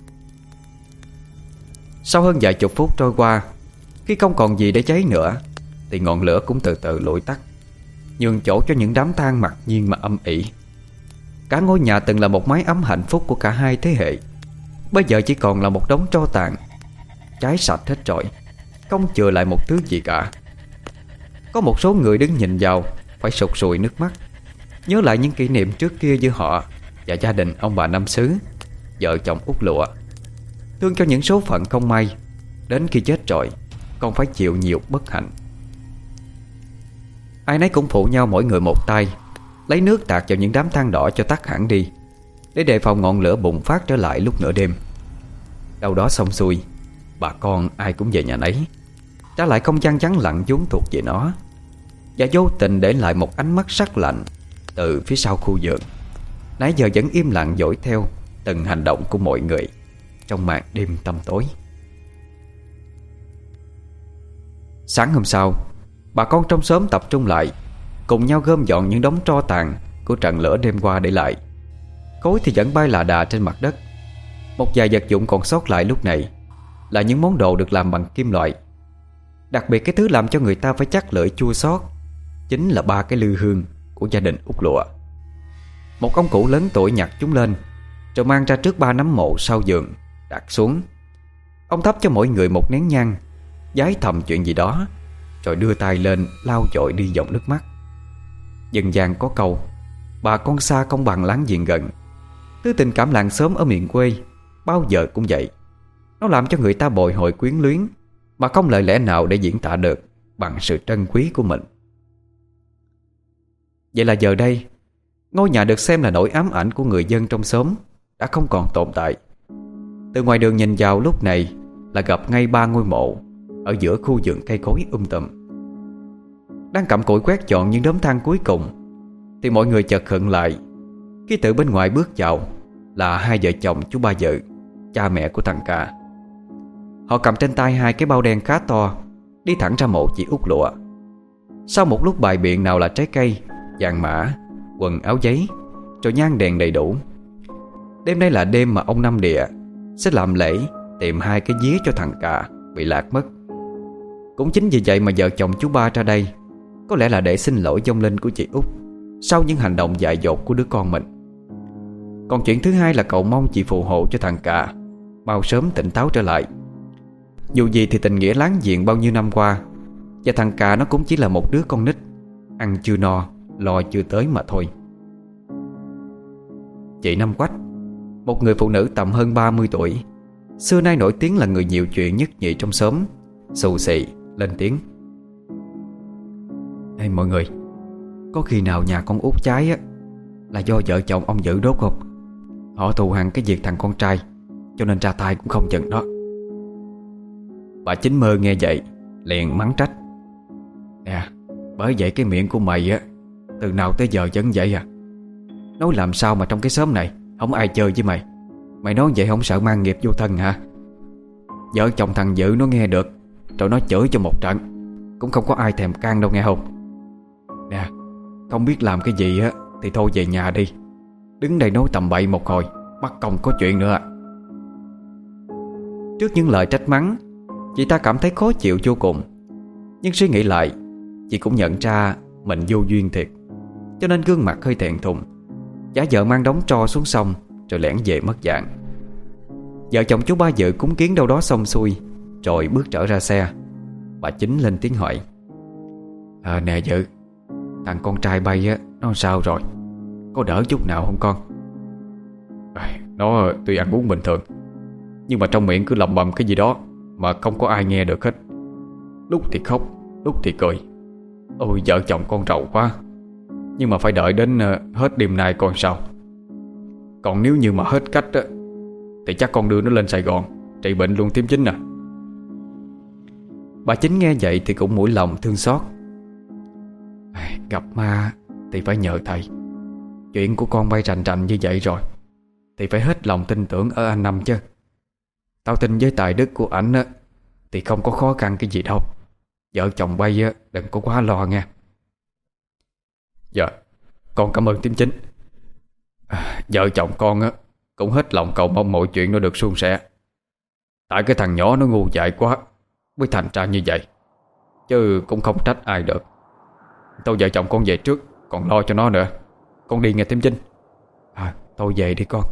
Sau hơn vài chục phút trôi qua, khi không còn gì để cháy nữa, thì ngọn lửa cũng từ từ lụi tắt, nhường chỗ cho những đám than mặc nhiên mà âm ỉ. Cả ngôi nhà từng là một mái ấm hạnh phúc của cả hai thế hệ, bây giờ chỉ còn là một đống tro tàn, cháy sạch hết trọi, không chừa lại một thứ gì cả. Có một số người đứng nhìn vào phải sụt sùi nước mắt, nhớ lại những kỷ niệm trước kia giữa họ và gia đình ông bà Năm Xứ, vợ chồng Út Lụa. Thương cho những số phận không may, đến khi chết rồi còn phải chịu nhiều bất hạnh. Ai nấy cũng phụ nhau mỗi người một tay, lấy nước tạt vào những đám than đỏ cho tắt hẳn đi, để đề phòng ngọn lửa bùng phát trở lại lúc nửa đêm. Đâu đó xong xuôi, bà con ai cũng về nhà nấy, trả lại không gian vắng lặng vốn thuộc về nó, và vô tình để lại một ánh mắt sắc lạnh từ phía sau khu vườn, nãy giờ vẫn im lặng dõi theo từng hành động của mọi người trong màn đêm tăm tối. Sáng hôm sau, bà con trong xóm tập trung lại, cùng nhau gom dọn những đống tro tàn của trận lửa đêm qua để lại. Khói thì vẫn bay lạ đà trên mặt đất. Một vài vật dụng còn sót lại lúc này là những món đồ được làm bằng kim loại. Đặc biệt cái thứ làm cho người ta phải chắc lưỡi chua xót chính là ba cái lư hương của gia đình Út Lụa. Một ông cụ lớn tuổi nhặt chúng lên, rồi mang ra trước ba nấm mộ sau giường, đặt xuống. Ông thắp cho mỗi người một nén nhang, vái thầm chuyện gì đó, rồi đưa tay lên lau dội đi dòng nước mắt. Dân gian có câu bà con xa không bằng láng giềng gần. Thứ tình cảm làng xóm ở miền quê bao giờ cũng vậy. Nó làm cho người ta bồi hồi quyến luyến, mà không lời lẽ nào để diễn tả được bằng sự trân quý của mình. Vậy là giờ đây, ngôi nhà được xem là nỗi ám ảnh của người dân trong xóm đã không còn tồn tại. Từ ngoài đường nhìn vào lúc này là gặp ngay ba ngôi mộ ở giữa khu vườn cây cối um tùm. Đang cặm cụi quét dọn những đốm than cuối cùng, thì mọi người chợt khựng lại khi từ bên ngoài bước vào là hai vợ chồng chú ba vợ, cha mẹ của thằng Cà. Họ cầm trên tay hai cái bao đen khá to, đi thẳng ra mộ chị Út Lụa. Sau một lúc bài biện nào là trái cây, vàng mã, quần áo giấy, rồi nhang đèn đầy đủ, đêm nay là đêm mà ông Năm Địa sẽ làm lễ tìm hai cái vía cho thằng Cà bị lạc mất. Cũng chính vì vậy mà vợ chồng chú Ba ra đây có lẽ là để xin lỗi vong linh của chị Út sau những hành động dại dột của đứa con mình. Còn chuyện thứ hai là cậu mong chị phù hộ cho thằng Cà mau sớm tỉnh táo trở lại. Dù gì thì tình nghĩa láng giềng bao nhiêu năm qua, và thằng Cà nó cũng chỉ là một đứa con nít, ăn chưa no, lo chưa tới mà thôi. Chị Năm Quách, một người phụ nữ tầm hơn ba mươi tuổi, xưa nay nổi tiếng là người nhiều chuyện nhất nhì trong xóm, xù xì lên tiếng: Ê mọi người, có khi nào nhà con út cháy á là do vợ chồng ông Dữ đốt không? Họ thù hằn cái việc thằng con trai, cho nên ra tay cũng không chừng đó. Bà Chính Mơ nghe vậy liền mắng trách: Nè, bởi vậy cái miệng của mày á từ nào tới giờ vẫn vậy à? Nói làm sao mà trong cái xóm này không ai chơi với mày? Mày nói vậy không sợ mang nghiệp vô thân hả? Vợ chồng thằng Dữ nó nghe được rồi nó chửi cho một trận, cũng không có ai thèm can đâu nghe không? Nè, không biết làm cái gì á thì thôi về nhà đi, đứng đây nói tầm bậy một hồi mắc công có chuyện nữa à. Trước những lời trách mắng, chị ta cảm thấy khó chịu vô cùng. Nhưng suy nghĩ lại, chị cũng nhận ra mình vô duyên thiệt, cho nên gương mặt hơi thẹn thùng, giả vờ mang đống tro xuống sông rồi lẻn về mất dạng. Vợ chồng chú Ba Dự cúng kiến đâu đó xong xuôi rồi bước trở ra xe. Bà Chính lên tiếng hỏi: À nè Dự, thằng con trai bay á nó sao rồi? Có đỡ chút nào không con? À, nó tuy ăn uống bình thường, nhưng mà trong miệng cứ lầm bầm cái gì đó mà không có ai nghe được hết. Lúc thì khóc, lúc thì cười. Ôi vợ chồng con rầu quá. Nhưng mà phải đợi đến uh, hết đêm nay coi sao. Còn nếu như mà hết cách á, thì chắc con đưa nó lên Sài Gòn trị bệnh luôn Thím Chính à. Bà Chính nghe vậy thì cũng mũi lòng thương xót. Gặp ma thì phải nhờ thầy. Chuyện của con bay rành rành như vậy rồi thì phải hết lòng tin tưởng ở anh Năm chứ. Tao tin với tài đức của ảnh á thì không có khó khăn cái gì đâu. Vợ chồng bay á đừng có quá lo nha. Dạ, con cảm ơn Thím Chính. à, Vợ chồng con á cũng hết lòng cầu mong mọi chuyện nó được suôn sẻ. Tại cái thằng nhỏ nó ngu dại quá mới thành ra như vậy, chứ cũng không trách ai được. Tôi vợ chồng con về trước, còn lo cho nó nữa. Con đi nghe Thím Chính. À, thôi về đi con.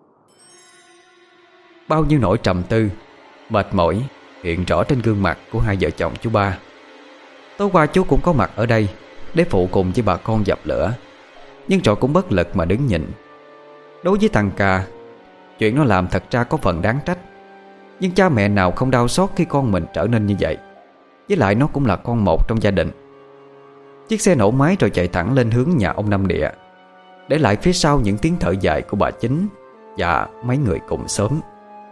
Bao nhiêu nỗi trầm tư, mệt mỏi hiện rõ trên gương mặt của hai vợ chồng chú Ba. Tối qua chú cũng có mặt ở đây để phụ cùng với bà con dập lửa, nhưng rồi cũng bất lực mà đứng nhìn. Đối với thằng Cà, chuyện nó làm thật ra có phần đáng trách, nhưng cha mẹ nào không đau xót khi con mình trở nên như vậy. Với lại nó cũng là con một trong gia đình. Chiếc xe nổ máy rồi chạy thẳng lên hướng nhà ông Năm Địa, để lại phía sau những tiếng thở dài của bà Chính và mấy người cùng xóm.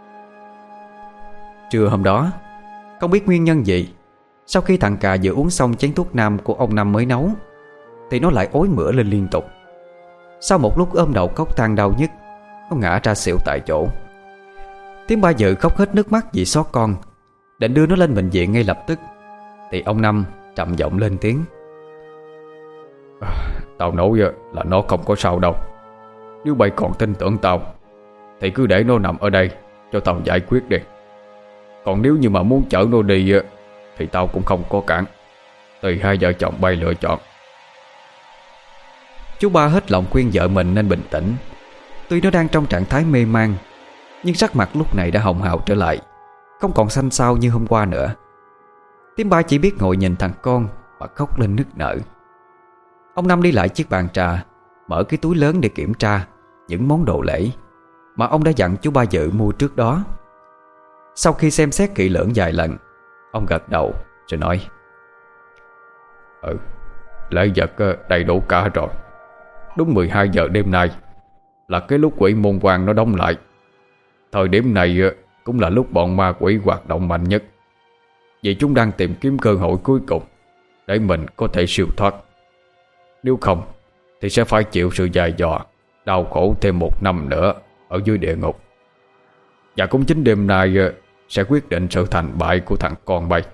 Trưa hôm đó, không biết nguyên nhân gì, sau khi thằng Cà vừa uống xong chén thuốc nam của ông Năm mới nấu, thì nó lại ối mửa lên liên tục. Sau một lúc ôm đầu khóc than đau nhức, nó ngã ra xỉu tại chỗ. Tiếng Ba Dự khóc hết nước mắt vì xót con, định đưa nó lên bệnh viện ngay lập tức, thì ông Năm trầm giọng lên tiếng: à, Tao nói là nó không có sao đâu. Nếu bay còn tin tưởng tao thì cứ để nó nằm ở đây cho tao giải quyết đi. Còn nếu như mà muốn chở nó đi thì tao cũng không có cản, tùy hai vợ chồng bay lựa chọn. Chú Ba hết lòng khuyên vợ mình nên bình tĩnh. Tuy nó đang trong trạng thái mê man, nhưng sắc mặt lúc này đã hồng hào trở lại, không còn xanh xao như hôm qua nữa. Tím Ba chỉ biết ngồi nhìn thằng con và khóc lên nức nở. Ông Năm đi lại chiếc bàn trà, mở cái túi lớn để kiểm tra những món đồ lễ mà ông đã dặn chú Ba Dự mua trước đó. Sau khi xem xét kỹ lưỡng vài lần, ông gật đầu rồi nói: Ừ, lễ vật đầy đủ cả rồi. Đúng mười hai giờ đêm nay là cái lúc quỷ môn quan nó đóng lại. Thời điểm này cũng là lúc bọn ma quỷ hoạt động mạnh nhất, vì chúng đang tìm kiếm cơ hội cuối cùng để mình có thể siêu thoát. Nếu không thì sẽ phải chịu sự dài dò, đau khổ thêm một năm nữa ở dưới địa ngục. Và cũng chính đêm nay sẽ quyết định sự thành bại của thằng con bay.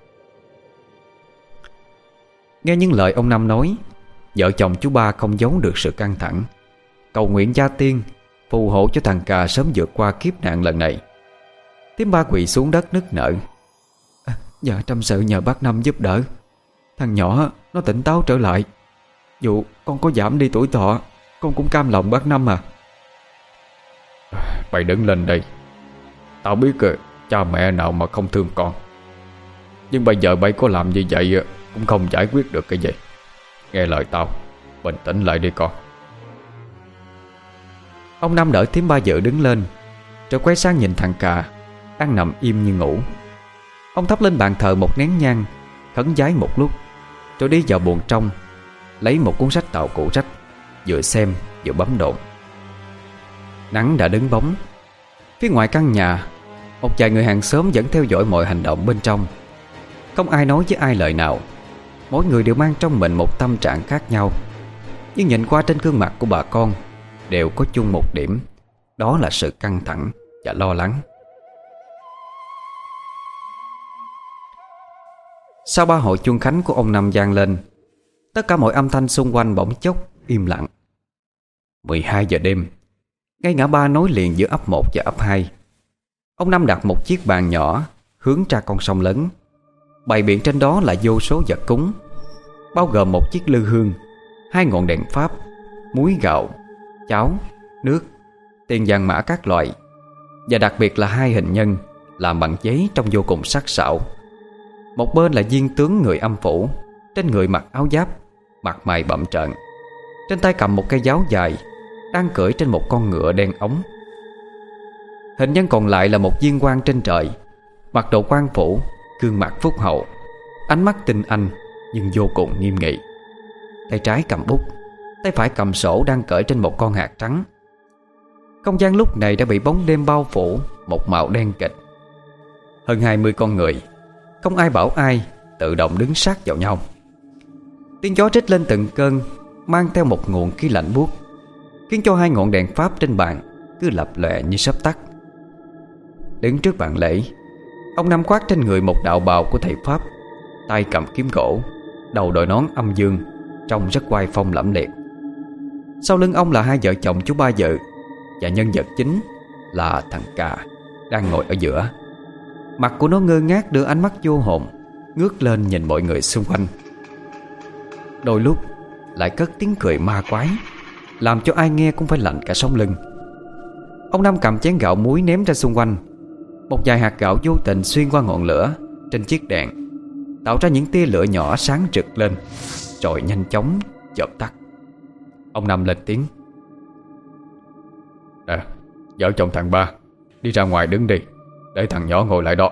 Nghe những lời ông Năm nói, vợ chồng chú Ba không giấu được sự căng thẳng, cầu nguyện gia tiên phù hộ cho thằng Cà sớm vượt qua kiếp nạn lần này. Tím Ba quỳ xuống đất nức nở: à, Dạ Trâm sự nhờ bác Năm giúp đỡ. Thằng nhỏ nó tỉnh táo trở lại. Dù con có giảm đi tuổi thọ, con cũng cam lòng bác Năm à. Mày đứng lên đây. Tao biết cha mẹ nào mà không thương con, nhưng bây giờ mày có làm như vậy cũng không giải quyết được cái gì. Nghe lời tao, bình tĩnh lại đi con. Ông Năm đỡ thím Ba Dự đứng lên, rồi quay sang nhìn thằng Cà đang nằm im như ngủ. Ông thắp lên bàn thờ một nén nhang, khấn vái một lúc, rồi đi vào buồng trong, lấy một cuốn sách tàu cũ rách, vừa xem vừa bấm độn. Nắng đã đứng bóng. Phía ngoài căn nhà, một vài người hàng xóm vẫn theo dõi mọi hành động bên trong. Không ai nói với ai lời nào. Mỗi người đều mang trong mình một tâm trạng khác nhau, nhưng nhìn qua trên gương mặt của bà con đều có chung một điểm, đó là sự căng thẳng và lo lắng. Sau ba hội chuông khánh của ông Năm vang lên, tất cả mọi âm thanh xung quanh bỗng chốc im lặng. mười hai giờ đêm, ngay ngã ba nối liền giữa ấp một và ấp hai, ông Năm đặt một chiếc bàn nhỏ hướng ra con sông lớn. Bày biện trên đó là vô số vật cúng, bao gồm một chiếc lư hương, hai ngọn đèn pháp, muối gạo, cháo, nước, tiền vàng mã các loại, và đặc biệt là hai hình nhân làm bằng giấy trông vô cùng sắc sảo. Một bên là viên tướng người âm phủ, trên người mặc áo giáp, mặt mày bặm trợn, trên tay cầm một cây giáo dài, đang cưỡi trên một con ngựa đen ống. Hình nhân còn lại là một viên quan trên trời, mặc đồ quan phủ, gương mặt phúc hậu, ánh mắt tinh anh nhưng vô cùng nghiêm nghị. Tay trái cầm bút, tay phải cầm sổ đang cởi trên một con hạt trắng. Không gian lúc này đã bị bóng đêm bao phủ một màu đen kịch. Hơn hai mươi con người, không ai bảo ai, tự động đứng sát vào nhau. Tiếng gió rít lên từng cơn, mang theo một nguồn khí lạnh buốt, khiến cho hai ngọn đèn pháp trên bàn cứ lập lòe như sắp tắt. Đứng trước bàn lễ, ông Năm khoác trên người một đạo bào của thầy pháp, tay cầm kiếm gỗ, đầu đội nón âm dương, trông rất oai phong lẫm liệt. Sau lưng ông là hai vợ chồng chú Ba Dự, và nhân vật chính là thằng Cà đang ngồi ở giữa. Mặt của nó ngơ ngác, đưa ánh mắt vô hồn ngước lên nhìn mọi người xung quanh. Đôi lúc lại cất tiếng cười ma quái, làm cho ai nghe cũng phải lạnh cả sống lưng. Ông Năm cầm chén gạo muối ném ra xung quanh. Một vài hạt gạo vô tình xuyên qua ngọn lửa trên chiếc đèn, tạo ra những tia lửa nhỏ sáng rực lên, rồi nhanh chóng chợp tắt. Ông Năm lên tiếng: Nè, vợ chồng thằng Ba, đi ra ngoài đứng đi, để thằng nhỏ ngồi lại đó.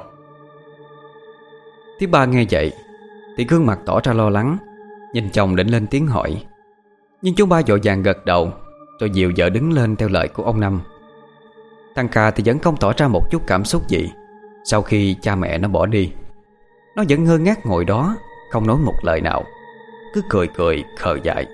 Tí Ba nghe vậy thì gương mặt tỏ ra lo lắng, nhìn chồng định lên tiếng hỏi, nhưng chú Ba vội vàng gật đầu, rồi dìu vợ đứng lên theo lời của ông Năm. Thằng Cà thì vẫn không tỏ ra một chút cảm xúc gì. Sau khi cha mẹ nó bỏ đi, nó vẫn ngơ ngác ngồi đó, không nói một lời nào, cứ cười cười khờ dại.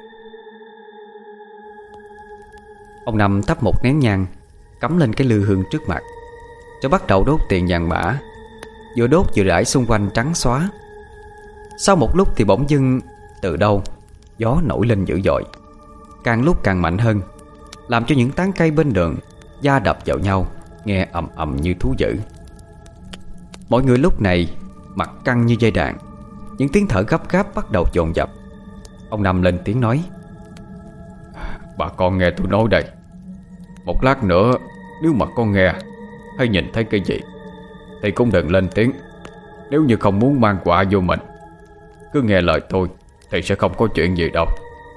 Ông Năm thắp một nén nhang, cắm lên cái lư hương trước mặt, rồi bắt đầu đốt tiền vàng mã, vừa đốt vừa rải xung quanh trắng xóa. Sau một lúc thì bỗng dưng từ đâu gió nổi lên dữ dội, càng lúc càng mạnh hơn, làm cho những tán cây bên đường da đập vào nhau, nghe ầm ầm như thú dữ. Mọi người lúc này mặt căng như dây đàn, những tiếng thở gấp gáp bắt đầu dồn dập. Ông Năm lên tiếng nói: Bà con nghe tôi nói đây. Một lát nữa, nếu mà con nghe hay nhìn thấy cái gì thì cũng đừng lên tiếng. Nếu như không muốn mang quả vô mình, cứ nghe lời tôi thì sẽ không có chuyện gì đâu.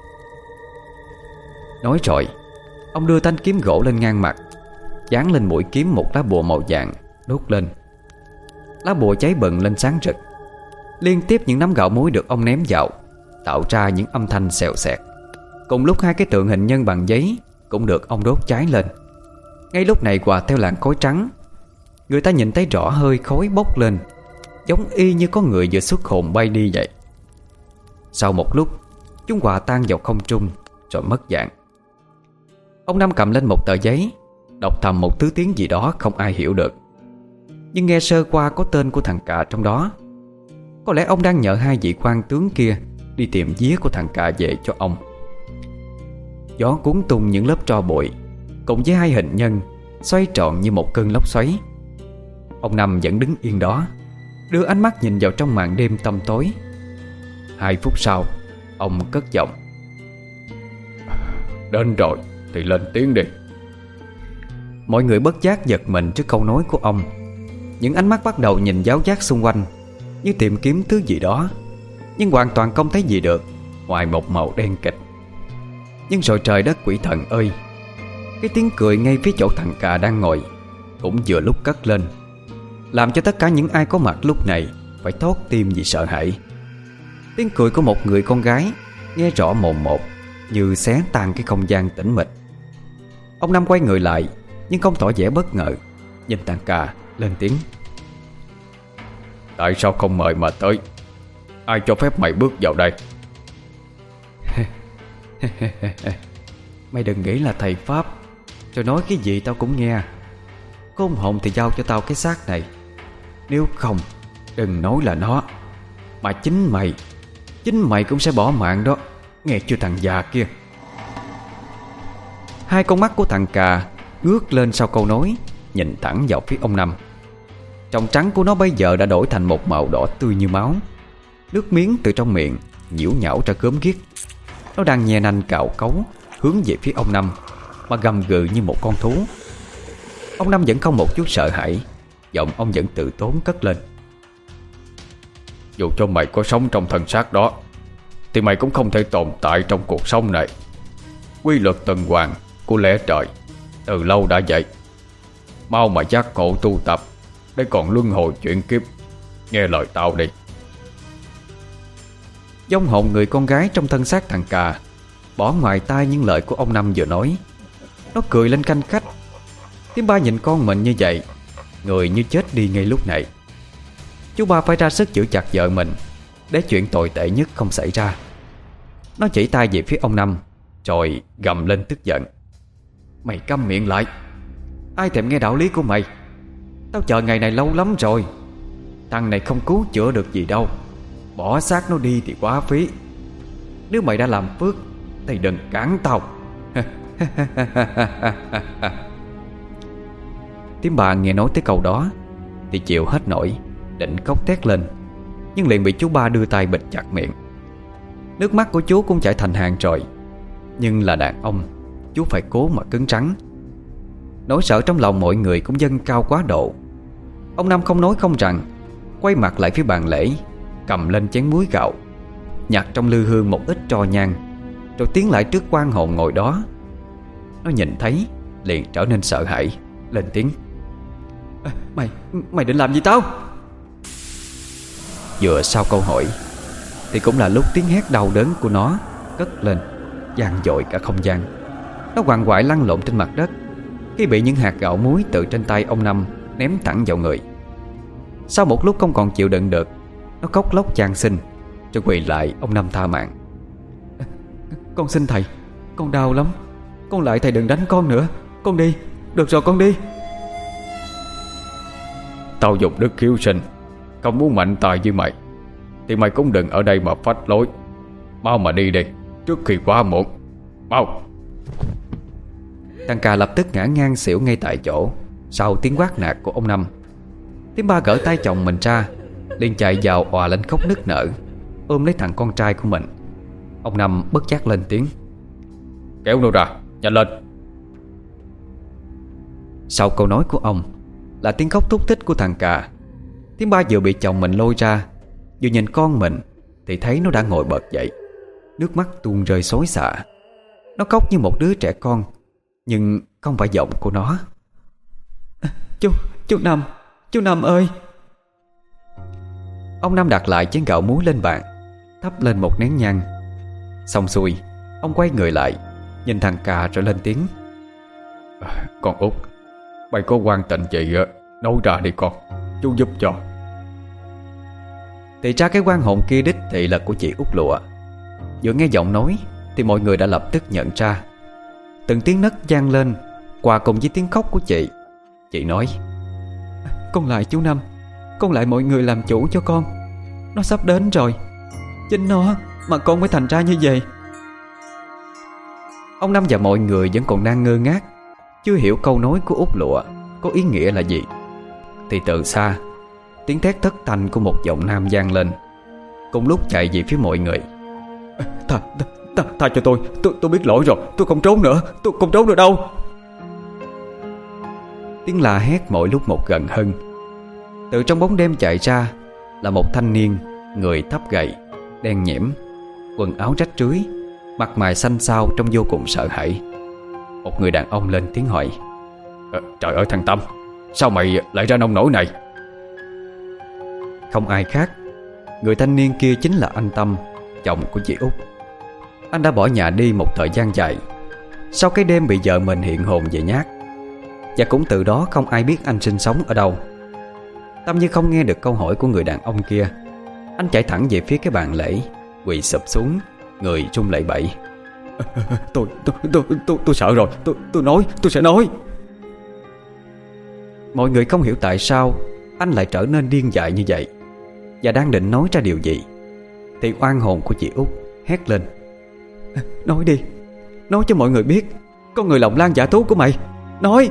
Nói rồi, ông đưa thanh kiếm gỗ lên ngang mặt, dán lên mũi kiếm một lá bùa màu vàng, đốt lên. Lá bùa cháy bừng lên sáng rực. Liên tiếp những nắm gạo muối được ông ném vào, tạo ra những âm thanh xèo xẹt. Cùng lúc hai cái tượng hình nhân bằng giấy cũng được ông đốt cháy lên. Ngay lúc này hòa theo làn khói trắng, người ta nhìn thấy rõ hơi khói bốc lên, giống y như có người vừa xuất hồn bay đi vậy. Sau một lúc, chúng hòa tan vào không trung rồi mất dạng. Ông Năm cầm lên một tờ giấy, đọc thầm một thứ tiếng gì đó không ai hiểu được, nhưng nghe sơ qua có tên của thằng Cà trong đó. Có lẽ ông đang nhờ hai vị quan tướng kia đi tìm vía của thằng Cà về cho ông. Gió cuốn tung những lớp tro bụi, cùng với hai hình nhân xoay tròn như một cơn lốc xoáy. Ông Năm vẫn đứng yên đó, đưa ánh mắt nhìn vào trong màn đêm tăm tối. Hai phút sau, ông cất giọng: Đến rồi thì lên tiếng đi. Mọi người bất giác giật mình trước câu nói của ông. Những ánh mắt bắt đầu nhìn giáo giác xung quanh, như tìm kiếm thứ gì đó, nhưng hoàn toàn không thấy gì được ngoài một màu đen kịt. Nhưng rồi trời đất quỷ thần ơi, cái tiếng cười ngay phía chỗ thằng Cà đang ngồi cũng vừa lúc cất lên, làm cho tất cả những ai có mặt lúc này phải thốt tim vì sợ hãi. Tiếng cười của một người con gái nghe rõ mồn một, như xé tan cái không gian tĩnh mịch. Ông Năm quay người lại nhưng không tỏ vẻ bất ngờ, nhìn thằng Cà lên tiếng: Tại sao không mời mà tới? Ai cho phép mày bước vào đây? Mày đừng nghĩ là thầy Pháp rồi nói cái gì tao cũng nghe. Có ông Hồng thì giao cho tao cái xác này. Nếu không, đừng nói là nó, mà chính mày Chính mày cũng sẽ bỏ mạng đó, nghe chưa thằng già kia? Hai con mắt của thằng Cà ngước lên sau câu nói, nhìn thẳng vào phía ông Năm. Tròng trắng của nó bây giờ đã đổi thành một màu đỏ tươi như máu. Nước miếng từ trong miệng nhiễu nhão ra gớm ghiếc. Nó đang nhe nanh cào cấu hướng về phía ông Năm, mà gầm gừ như một con thú. Ông Năm vẫn không một chút sợ hãi, giọng ông vẫn tự tốn cất lên: Dù cho mày có sống trong thân xác đó, thì mày cũng không thể tồn tại trong cuộc sống này. Quy luật tuần hoàn của lẽ trời từ lâu đã vậy. Mau mà giác ngộ tu tập để còn luân hồi chuyển kiếp. Nghe lời tao đi. Vong hồn người con gái trong thân xác thằng Cà bỏ ngoài tai những lời của ông Năm vừa nói. Nó cười lên canh khách. Tiếng Ba nhìn con mình như vậy, người như chết đi ngay lúc này. Chú Ba phải ra sức giữ chặt vợ mình để chuyện tồi tệ nhất không xảy ra. Nó chỉ tay về phía ông Năm, rồi gầm lên tức giận: Mày câm miệng lại! Ai thèm nghe đạo lý của mày? Tao chờ ngày này lâu lắm rồi. Thằng này không cứu chữa được gì đâu. Bỏ xác nó đi thì quá phí. Nếu mày đã làm phước thì đừng cản tao. Tiếng Bà nghe nói tới câu đó thì chịu hết nổi, định khóc thét lên, nhưng liền bị chú Ba đưa tay bịt chặt miệng. Nước mắt của chú cũng chảy thành hàng rồi, nhưng là đàn ông, chú phải cố mà cứng rắn. Nỗi sợ trong lòng mọi người cũng dâng cao quá độ. Ông Năm không nói không rằng, quay mặt lại phía bàn lễ, cầm lên chén muối gạo, nhặt trong lư hương một ít tro nhang, rồi tiến lại trước quan hồn ngồi đó. Nó nhìn thấy liền trở nên sợ hãi, lên tiếng: à, Mày, mày định làm gì tao? Vừa sau câu hỏi thì cũng là lúc tiếng hét đau đớn của nó cất lên, vang dội cả không gian. Nó quằn quại lăn lộn trên mặt đất khi bị những hạt gạo muối từ trên tay ông Năm ném thẳng vào người. Sau một lúc không còn chịu đựng được, nó khóc lóc van xin, rồi quỳ lại ông Năm tha mạng: à, Con xin thầy, con đau lắm. Con lại thầy đừng đánh con nữa. Con đi, được rồi con đi. Tao dùng đức hiếu sinh, không muốn mạnh tay với mày, thì mày cũng đừng ở đây mà phách lối. Mau mà đi đi, trước khi quá muộn. Mau! Thằng Cà lập tức ngã ngang xỉu ngay tại chỗ sau tiếng quát nạt của ông Năm. Tiếng Ba gỡ tay chồng mình ra, liền chạy vào òa lên khóc nức nở, ôm lấy thằng con trai của mình. Ông Năm bất giác lên tiếng: Kéo nó ra, nhanh lên! Sau câu nói của ông là tiếng khóc thúc thích của thằng Cà. Tiếng Ba vừa bị chồng mình lôi ra, vừa nhìn con mình thì thấy nó đã ngồi bật dậy, nước mắt tuôn rơi xối xả. Nó khóc như một đứa trẻ con, nhưng không phải giọng của nó. Chú, chú Năm, chú Năm ơi! Ông Năm đặt lại chén gạo muối lên bàn, thắp lên một nén nhang. Xong xuôi, ông quay người lại, nhìn thằng Cà rồi lên tiếng: à, Con út, mày có quan tình gì nói ra đi con, chú giúp cho. Thì ra cái quan hồn kia đích thị là của chị Út Lụa. Vừa nghe giọng nói thì mọi người đã lập tức nhận ra. Từng tiếng nấc vang lên hòa cùng với tiếng khóc của chị. Chị nói: Con lại chú Năm, con lại mọi người làm chủ cho con. Nó sắp đến rồi, chính nó mà con mới thành ra như vậy. Ông Năm và mọi người vẫn còn đang ngơ ngác, chưa hiểu câu nói của Út Lụa có ý nghĩa là gì. Thì từ xa, tiếng thét thất thanh của một giọng nam vang lên, cùng lúc chạy về phía mọi người. Tha, tha, tha, tha cho tôi, tôi tôi biết lỗi rồi, tôi không trốn nữa, tôi không trốn nữa đâu. Tiếng la hét mỗi lúc một gần hơn. Từ trong bóng đêm chạy ra là một thanh niên, người thấp gầy, đen nhẽm, quần áo rách rưới, mặt mày xanh xao trông vô cùng sợ hãi. Một người đàn ông lên tiếng hỏi: ờ, Trời ơi thằng Tâm, sao mày lại ra nông nổi này? Không ai khác, người thanh niên kia chính là anh Tâm, chồng của chị Út. Anh đã bỏ nhà đi một thời gian dài, sau cái đêm bị vợ mình hiện hồn về nhát. Và cũng từ đó không ai biết anh sinh sống ở đâu. Tâm như không nghe được câu hỏi của người đàn ông kia, anh chạy thẳng về phía cái bàn lễ, quỳ sụp xuống, người run lẩy bẩy. Tôi tôi tôi tôi tôi sợ rồi, tôi tôi nói, tôi sẽ nói. Mọi người không hiểu tại sao anh lại trở nên điên dại như vậy, và đang định nói ra điều gì thì oan hồn của chị Út hét lên: Nói đi, nói cho mọi người biết con người lòng lan giả thú của mày, nói.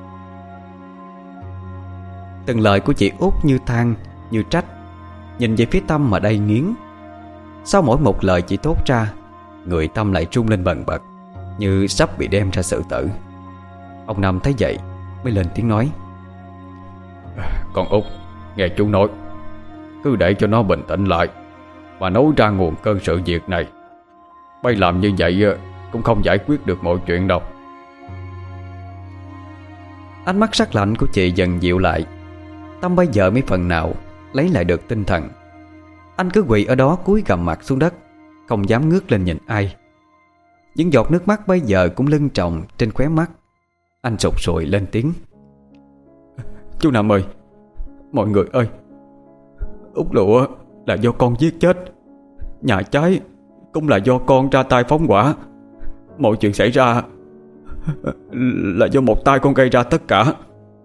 Từng lời của chị Út như than, như trách, nhìn về phía Tâm mà đầy nghiến. Sau mỗi một lời chị thốt ra, người Tâm lại run lên bần bật, như sắp bị đem ra xử tử. Ông Năm thấy vậy mới lên tiếng nói: Con Út, nghe chú nói, cứ để cho nó bình tĩnh lại và nói ra nguồn cơn sự việc này. Bây làm như vậy cũng không giải quyết được mọi chuyện đâu. Ánh mắt sắc lạnh của chị dần dịu lại. Tâm bây giờ mới phần nào lấy lại được tinh thần. Anh cứ quỳ ở đó cúi gằm mặt xuống đất, không dám ngước lên nhìn ai. Những giọt nước mắt bây giờ cũng lưng tròng trên khóe mắt. Anh sụt sùi lên tiếng: Chú Năm ơi, mọi người ơi, Út Lụa là do con giết chết, nhà cháy cũng là do con ra tay phóng hỏa. Mọi chuyện xảy ra là do một tay con gây ra tất cả.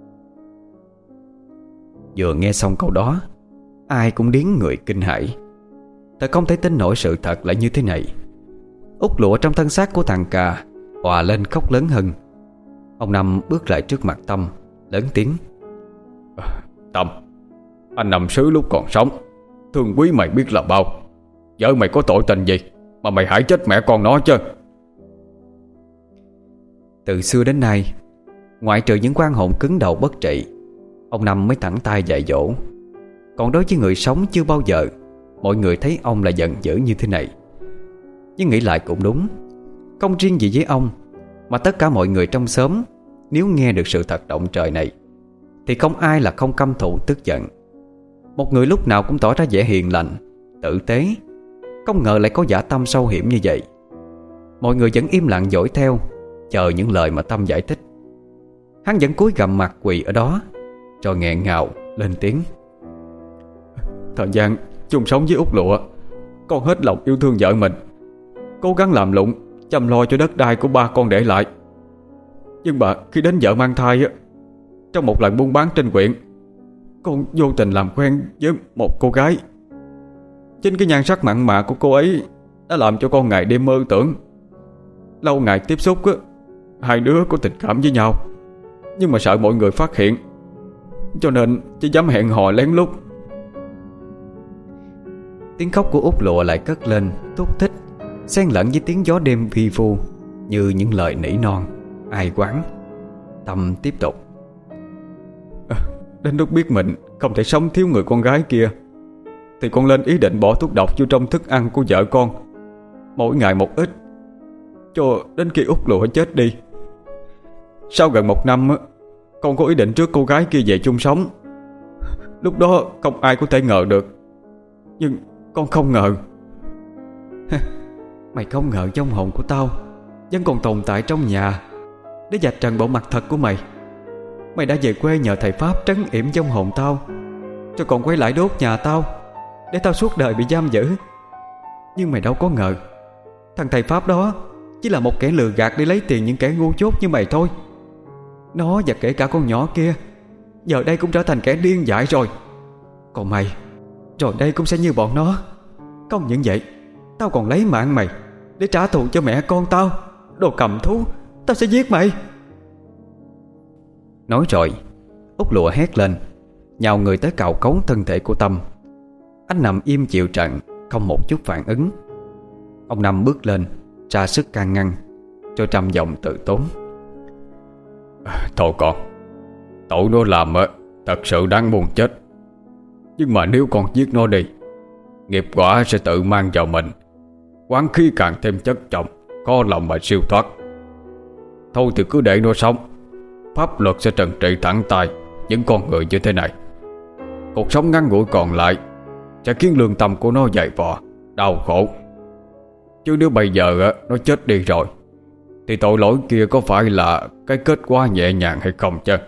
Vừa nghe xong câu đó, ai cũng điếng người kinh hãi. Thật không thể tin nổi sự thật lại như thế này. Út Lụa trong thân xác của thằng Cà òa lên khóc lớn hơn. Ông Năm bước lại trước mặt Tâm, lớn tiếng: Tâm, anh nằm xứ lúc còn sống, thương quý mày biết là bao. Vợ mày có tội tình gì mà mày hại chết mẹ con nó chứ? Từ xưa đến nay, ngoại trừ những quan hồn cứng đầu bất trị, ông Năm mới thẳng tay dạy dỗ. Còn đối với người sống chưa bao giờ mọi người thấy ông là giận dữ như thế này. Nhưng nghĩ lại cũng đúng. Không riêng gì với ông, mà tất cả mọi người trong xóm, nếu nghe được sự thật động trời này thì không ai là không căm thù tức giận. Một người lúc nào cũng tỏ ra vẻ hiền lành, tử tế, không ngờ lại có dã tâm sâu hiểm như vậy. Mọi người vẫn im lặng dõi theo, chờ những lời mà Tâm giải thích. Hắn vẫn cúi gằm mặt quỳ ở đó, rồi nghẹn ngào lên tiếng: Thời gian chung sống với Út Lụa, con hết lòng yêu thương vợ mình, cố gắng làm lụng chăm lo cho đất đai của ba con để lại. Nhưng mà khi đến vợ mang thai á, trong một lần buôn bán trên huyện, con vô tình làm quen với một cô gái. Chính cái nhan sắc mặn mà của cô ấy đã làm cho con ngày đêm mơ tưởng. Lâu ngày tiếp xúc á, hai đứa có tình cảm với nhau, nhưng mà sợ mọi người phát hiện, cho nên chỉ dám hẹn hò lén lút. Tiếng khóc của Út Lụa lại cất lên thúc thích, xen lẫn với tiếng gió đêm vi vu, như những lời nỉ non ai quán. Tâm tiếp tục: à, Đến lúc biết mình không thể sống thiếu người con gái kia, thì con lên ý định bỏ thuốc độc vô trong thức ăn của vợ con, mỗi ngày một ít, cho đến khi Út Lụa chết đi. Sau gần một năm, con có ý định trước cô gái kia về chung sống. Lúc đó không ai có thể ngờ được, nhưng con không ngờ. Mày không ngờ vong hồn của tao vẫn còn tồn tại trong nhà để vạch trần bộ mặt thật của mày. Mày đã về quê nhờ thầy Pháp trấn yểm vong hồn tao, cho còn quay lại đốt nhà tao để tao suốt đời bị giam giữ. Nhưng mày đâu có ngờ thằng thầy Pháp đó chỉ là một kẻ lừa gạt để lấy tiền những kẻ ngu dốt như mày thôi. Nó và kể cả con nhỏ kia giờ đây cũng trở thành kẻ điên dại rồi. Còn mày, rồi đây cũng sẽ như bọn nó. Không những vậy, tao còn lấy mạng mày để trả thù cho mẹ con tao. Đồ cầm thú, tao sẽ giết mày. Nói rồi, Út Lụa hét lên, nhào người tới cào cấu thân thể của Tâm. Anh nằm im chịu trận, không một chút phản ứng. Ông Năm bước lên, ra sức can ngăn, rồi trầm giọng tự tốn: Thôi con, tội nó làm thật sự đáng buồn chết. Nhưng mà nếu con giết nó đi, nghiệp quả sẽ tự mang vào mình, oán khí càng thêm chất chồng, khó lòng mà siêu thoát. Thôi thì cứ để nó sống, pháp luật sẽ trừng trị thẳng tay những con người như thế này. Cuộc sống ngắn ngủi còn lại sẽ khiến lương tâm của nó dày vò, đau khổ. Chứ nếu bây giờ nó chết đi rồi, thì tội lỗi kia có phải là cái kết quả nhẹ nhàng hay không chứ?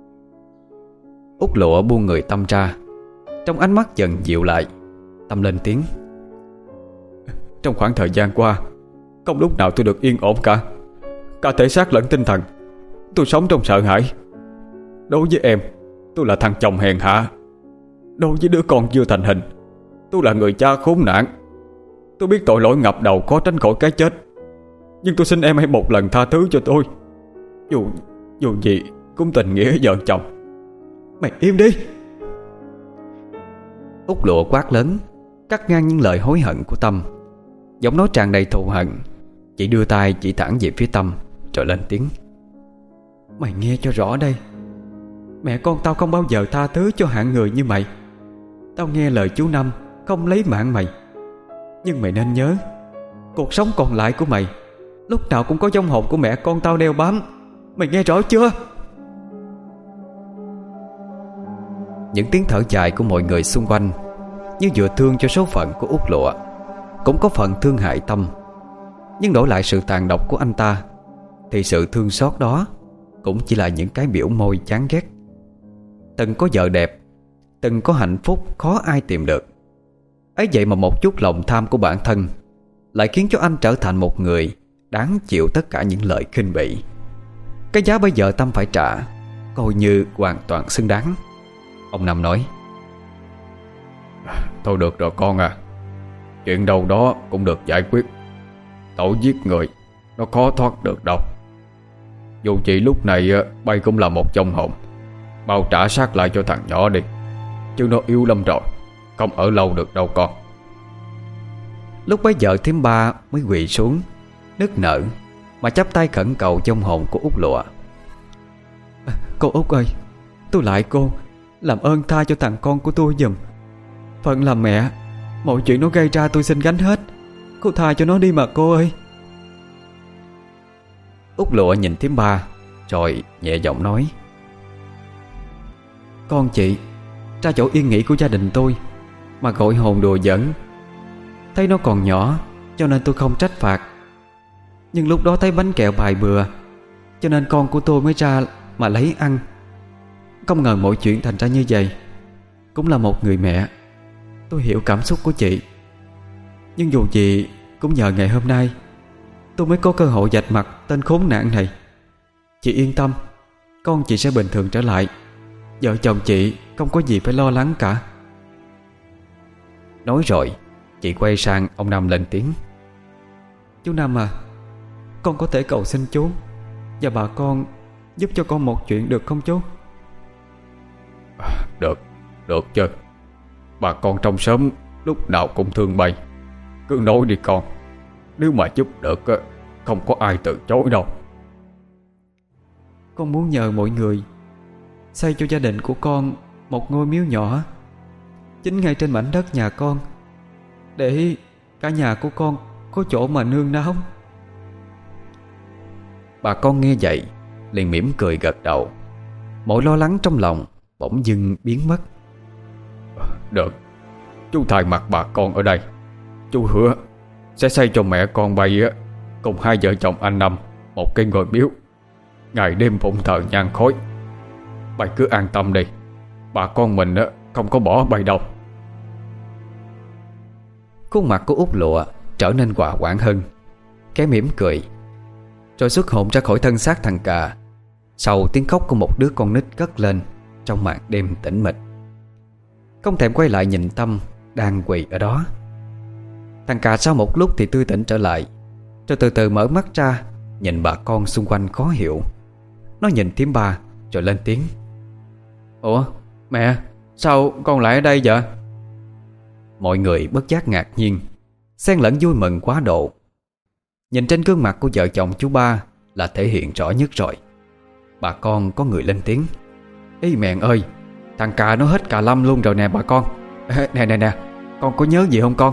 Út Lụa buông người Tâm ra. Trong ánh mắt dần dịu lại, Tâm lên tiếng: Trong khoảng thời gian qua, không lúc nào tôi được yên ổn cả. Cả thể xác lẫn tinh thần, tôi sống trong sợ hãi. Đối với em, tôi là thằng chồng hèn hạ. Đối với đứa con chưa thành hình, tôi là người cha khốn nạn. Tôi biết tội lỗi ngập đầu khó tránh khỏi cái chết, nhưng tôi xin em hãy một lần tha thứ cho tôi. Dù Dù gì cũng tình nghĩa vợ chồng. Mày im đi! Út Lụa quát lớn, cắt ngang những lời hối hận của Tâm. Giọng nói tràn đầy thù hận. Chị đưa tay chỉ thẳng về phía Tâm, rồi lên tiếng: Mày nghe cho rõ đây. Mẹ con tao không bao giờ tha thứ cho hạng người như mày. Tao nghe lời chú Năm, không lấy mạng mày. Nhưng mày nên nhớ, cuộc sống còn lại của mày lúc nào cũng có vong hồn của mẹ con tao đeo bám. Mày nghe rõ chưa? Những tiếng thở dài của mọi người xung quanh như vừa thương cho số phận của Út Lụa, cũng có phần thương hại Tâm. Nhưng đổi lại sự tàn độc của anh ta, thì sự thương xót đó cũng chỉ là những cái biểu môi chán ghét. Từng có vợ đẹp, từng có hạnh phúc khó ai tìm được. Ấy vậy mà một chút lòng tham của bản thân lại khiến cho anh trở thành một người đáng chịu tất cả những lời khinh bỉ. Cái giá bây giờ Tâm phải trả coi như hoàn toàn xứng đáng. Ông Năm nói: Thôi được rồi con à, chuyện đâu đó cũng được giải quyết. Tội giết người nó khó thoát được đâu. Dù chị lúc này bay cũng là một vong hồn, mau trả xác lại cho thằng nhỏ đi, chứ nó yếu lắm rồi, không ở lâu được đâu con. Lúc bấy giờ thím Ba mới quỳ xuống nức nở mà chắp tay khẩn cầu vong hồn của Út Lụa: à, Cô Út ơi, tôi lại cô, làm ơn tha cho thằng con của tôi giùm. Phận làm mẹ, mọi chuyện nó gây ra tôi xin gánh hết. Cô tha cho nó đi mà cô ơi. Út Lụa nhìn thím Ba rồi nhẹ giọng nói: Con chị ra chỗ yên nghỉ của gia đình tôi mà gọi hồn đùa giỡn. Thấy nó còn nhỏ cho nên tôi không trách phạt. Nhưng lúc đó thấy bánh kẹo bài bừa, cho nên con của tôi mới ra mà lấy ăn. Không ngờ mọi chuyện thành ra như vậy. Cũng là một người mẹ, tôi hiểu cảm xúc của chị. Nhưng dù gì cũng nhờ ngày hôm nay tôi mới có cơ hội vạch mặt tên khốn nạn này. Chị yên tâm, con chị sẽ bình thường trở lại. Vợ chồng chị không có gì phải lo lắng cả. Nói rồi chị quay sang ông Năm lên tiếng: Chú Năm à, con có thể cầu xin chú và bà con giúp cho con một chuyện được không chú? Được, được chứ. Bà con trong xóm lúc nào cũng thương bay. Cứ nói đi con, nếu mà giúp được không có ai từ chối đâu. Con muốn nhờ mọi người xây cho gia đình của con một ngôi miếu nhỏ chính ngay trên mảnh đất nhà con, để cả nhà của con có chỗ mà nương náu. Bà con nghe vậy liền mỉm cười gật đầu. Mọi lo lắng trong lòng bỗng dưng biến mất. Được, chú thay mặt bà con ở đây, chú hứa sẽ xây cho mẹ con bay cùng hai vợ chồng anh Năm một cái ngôi miếu, ngày đêm phụng thờ nhang khói. Bay cứ an tâm đi, bà con mình không có bỏ bay đâu. Khuôn mặt của Út Lụa trở nên hòa hoãn hơn, cái mỉm cười, rồi xuất hồn ra khỏi thân xác thằng Cà. Sau tiếng khóc của một đứa con nít cất lên trong màn đêm tĩnh mịch, không thèm quay lại nhìn Tâm đang quỳ ở đó. Thằng Cà sau một lúc thì tươi tỉnh trở lại, rồi từ từ mở mắt ra, nhìn bà con xung quanh khó hiểu. Nó nhìn thím Ba rồi lên tiếng: Ủa mẹ, Sao con lại ở đây vậy? Mọi người bất giác ngạc nhiên, xen lẫn vui mừng quá độ. Nhìn trên gương mặt của vợ chồng chú Ba là thể hiện rõ nhất rồi. Bà con có người lên tiếng: Ý mèn ơi, thằng Cà nó hết cà lâm luôn rồi nè bà con. Nè nè nè, con có nhớ gì không con?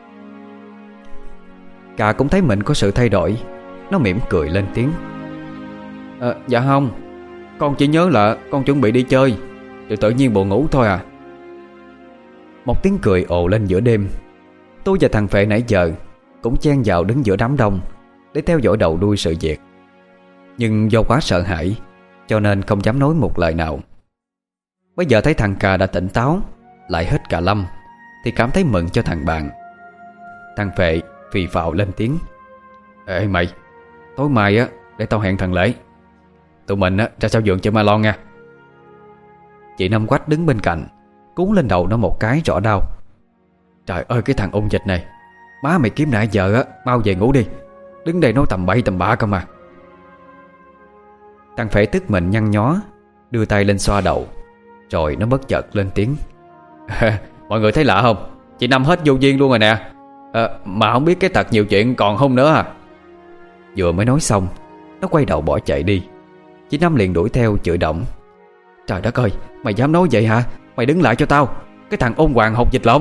Cà cũng thấy mình có sự thay đổi. Nó mỉm cười lên tiếng: à, Dạ không, con chỉ nhớ là con chuẩn bị đi chơi, rồi tự nhiên buồn ngủ thôi à. Một tiếng cười ồ lên giữa đêm. Tôi và thằng Phệ nãy giờ cũng chen vào đứng giữa đám đông để theo dõi đầu đuôi sự việc. Nhưng do quá sợ hãi cho nên không dám nói một lời nào. Bây giờ thấy thằng Cà đã tỉnh táo, lại hết cà lâm, thì cảm thấy mừng cho thằng bạn. Thằng Phệ phì phào lên tiếng: Ê mày, tối mai á để tao hẹn thằng Lễ, tụi mình á ra sau vườn chơi ma lon nha. Chị Năm Quách đứng bên cạnh cú lên đầu nó một cái rõ đau. Trời ơi cái thằng ôn dịch này, má mày kiếm nãy giờ á, mau về ngủ đi, đứng đây nói tầm bậy tầm bạ cơ mà. Thằng Phệ tức mình nhăn nhó, đưa tay lên xoa đầu, rồi nó bất chợt lên tiếng: Mọi người thấy lạ không? Chị Năm hết vô duyên luôn rồi nè. à, Mà không biết cái thật nhiều chuyện còn không nữa à. Vừa mới nói xong, nó quay đầu bỏ chạy đi. Chị Năm liền đuổi theo chửi đổng: Trời đất ơi, mày dám nói vậy hả? Mày đứng lại cho tao, cái thằng ôn hoàng hột dịch lộn.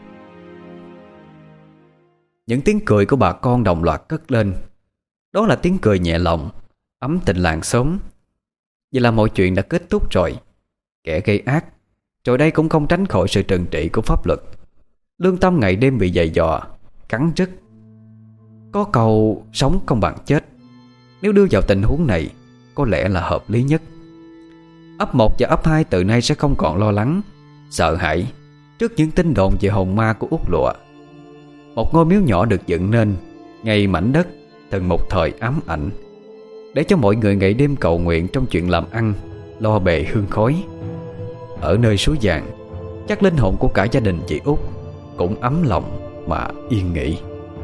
Những tiếng cười của bà con đồng loạt cất lên. Đó là tiếng cười nhẹ lòng, ấm tình làng xóm. Vậy là mọi chuyện đã kết thúc rồi. Kẻ gây ác rồi đây cũng không tránh khỏi sự trừng trị của pháp luật. Lương tâm ngày đêm bị dày dò, cắn rứt. Có câu sống không bằng chết, nếu đưa vào tình huống này có lẽ là hợp lý nhất. Ấp một và ấp hai từ nay sẽ không còn lo lắng, sợ hãi trước những tin đồn về hồn ma của Út Lụa. Một ngôi miếu nhỏ được dựng nên ngay mảnh đất từng một thời ám ảnh, để cho mọi người ngày đêm cầu nguyện trong chuyện làm ăn, lo bề hương khói. Ở nơi suối vàng, chắc linh hồn của cả gia đình chị Út cũng ấm lòng mà yên nghỉ.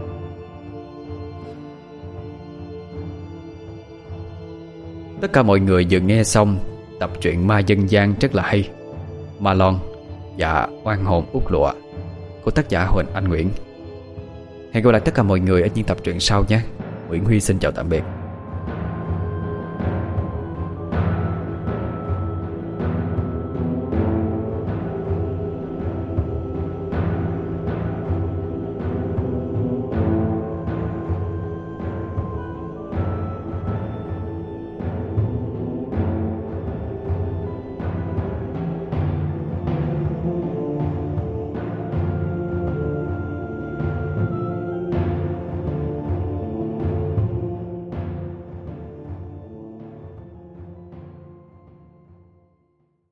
Tất cả mọi người vừa nghe xong tập truyện ma dân gian rất là hay, Ma Lon và Oan hồn Út Lụa của tác giả Huỳnh Anh Nguyễn. Hẹn gặp lại tất cả mọi người ở những tập truyện sau nhé. Nguyễn Huy xin chào tạm biệt.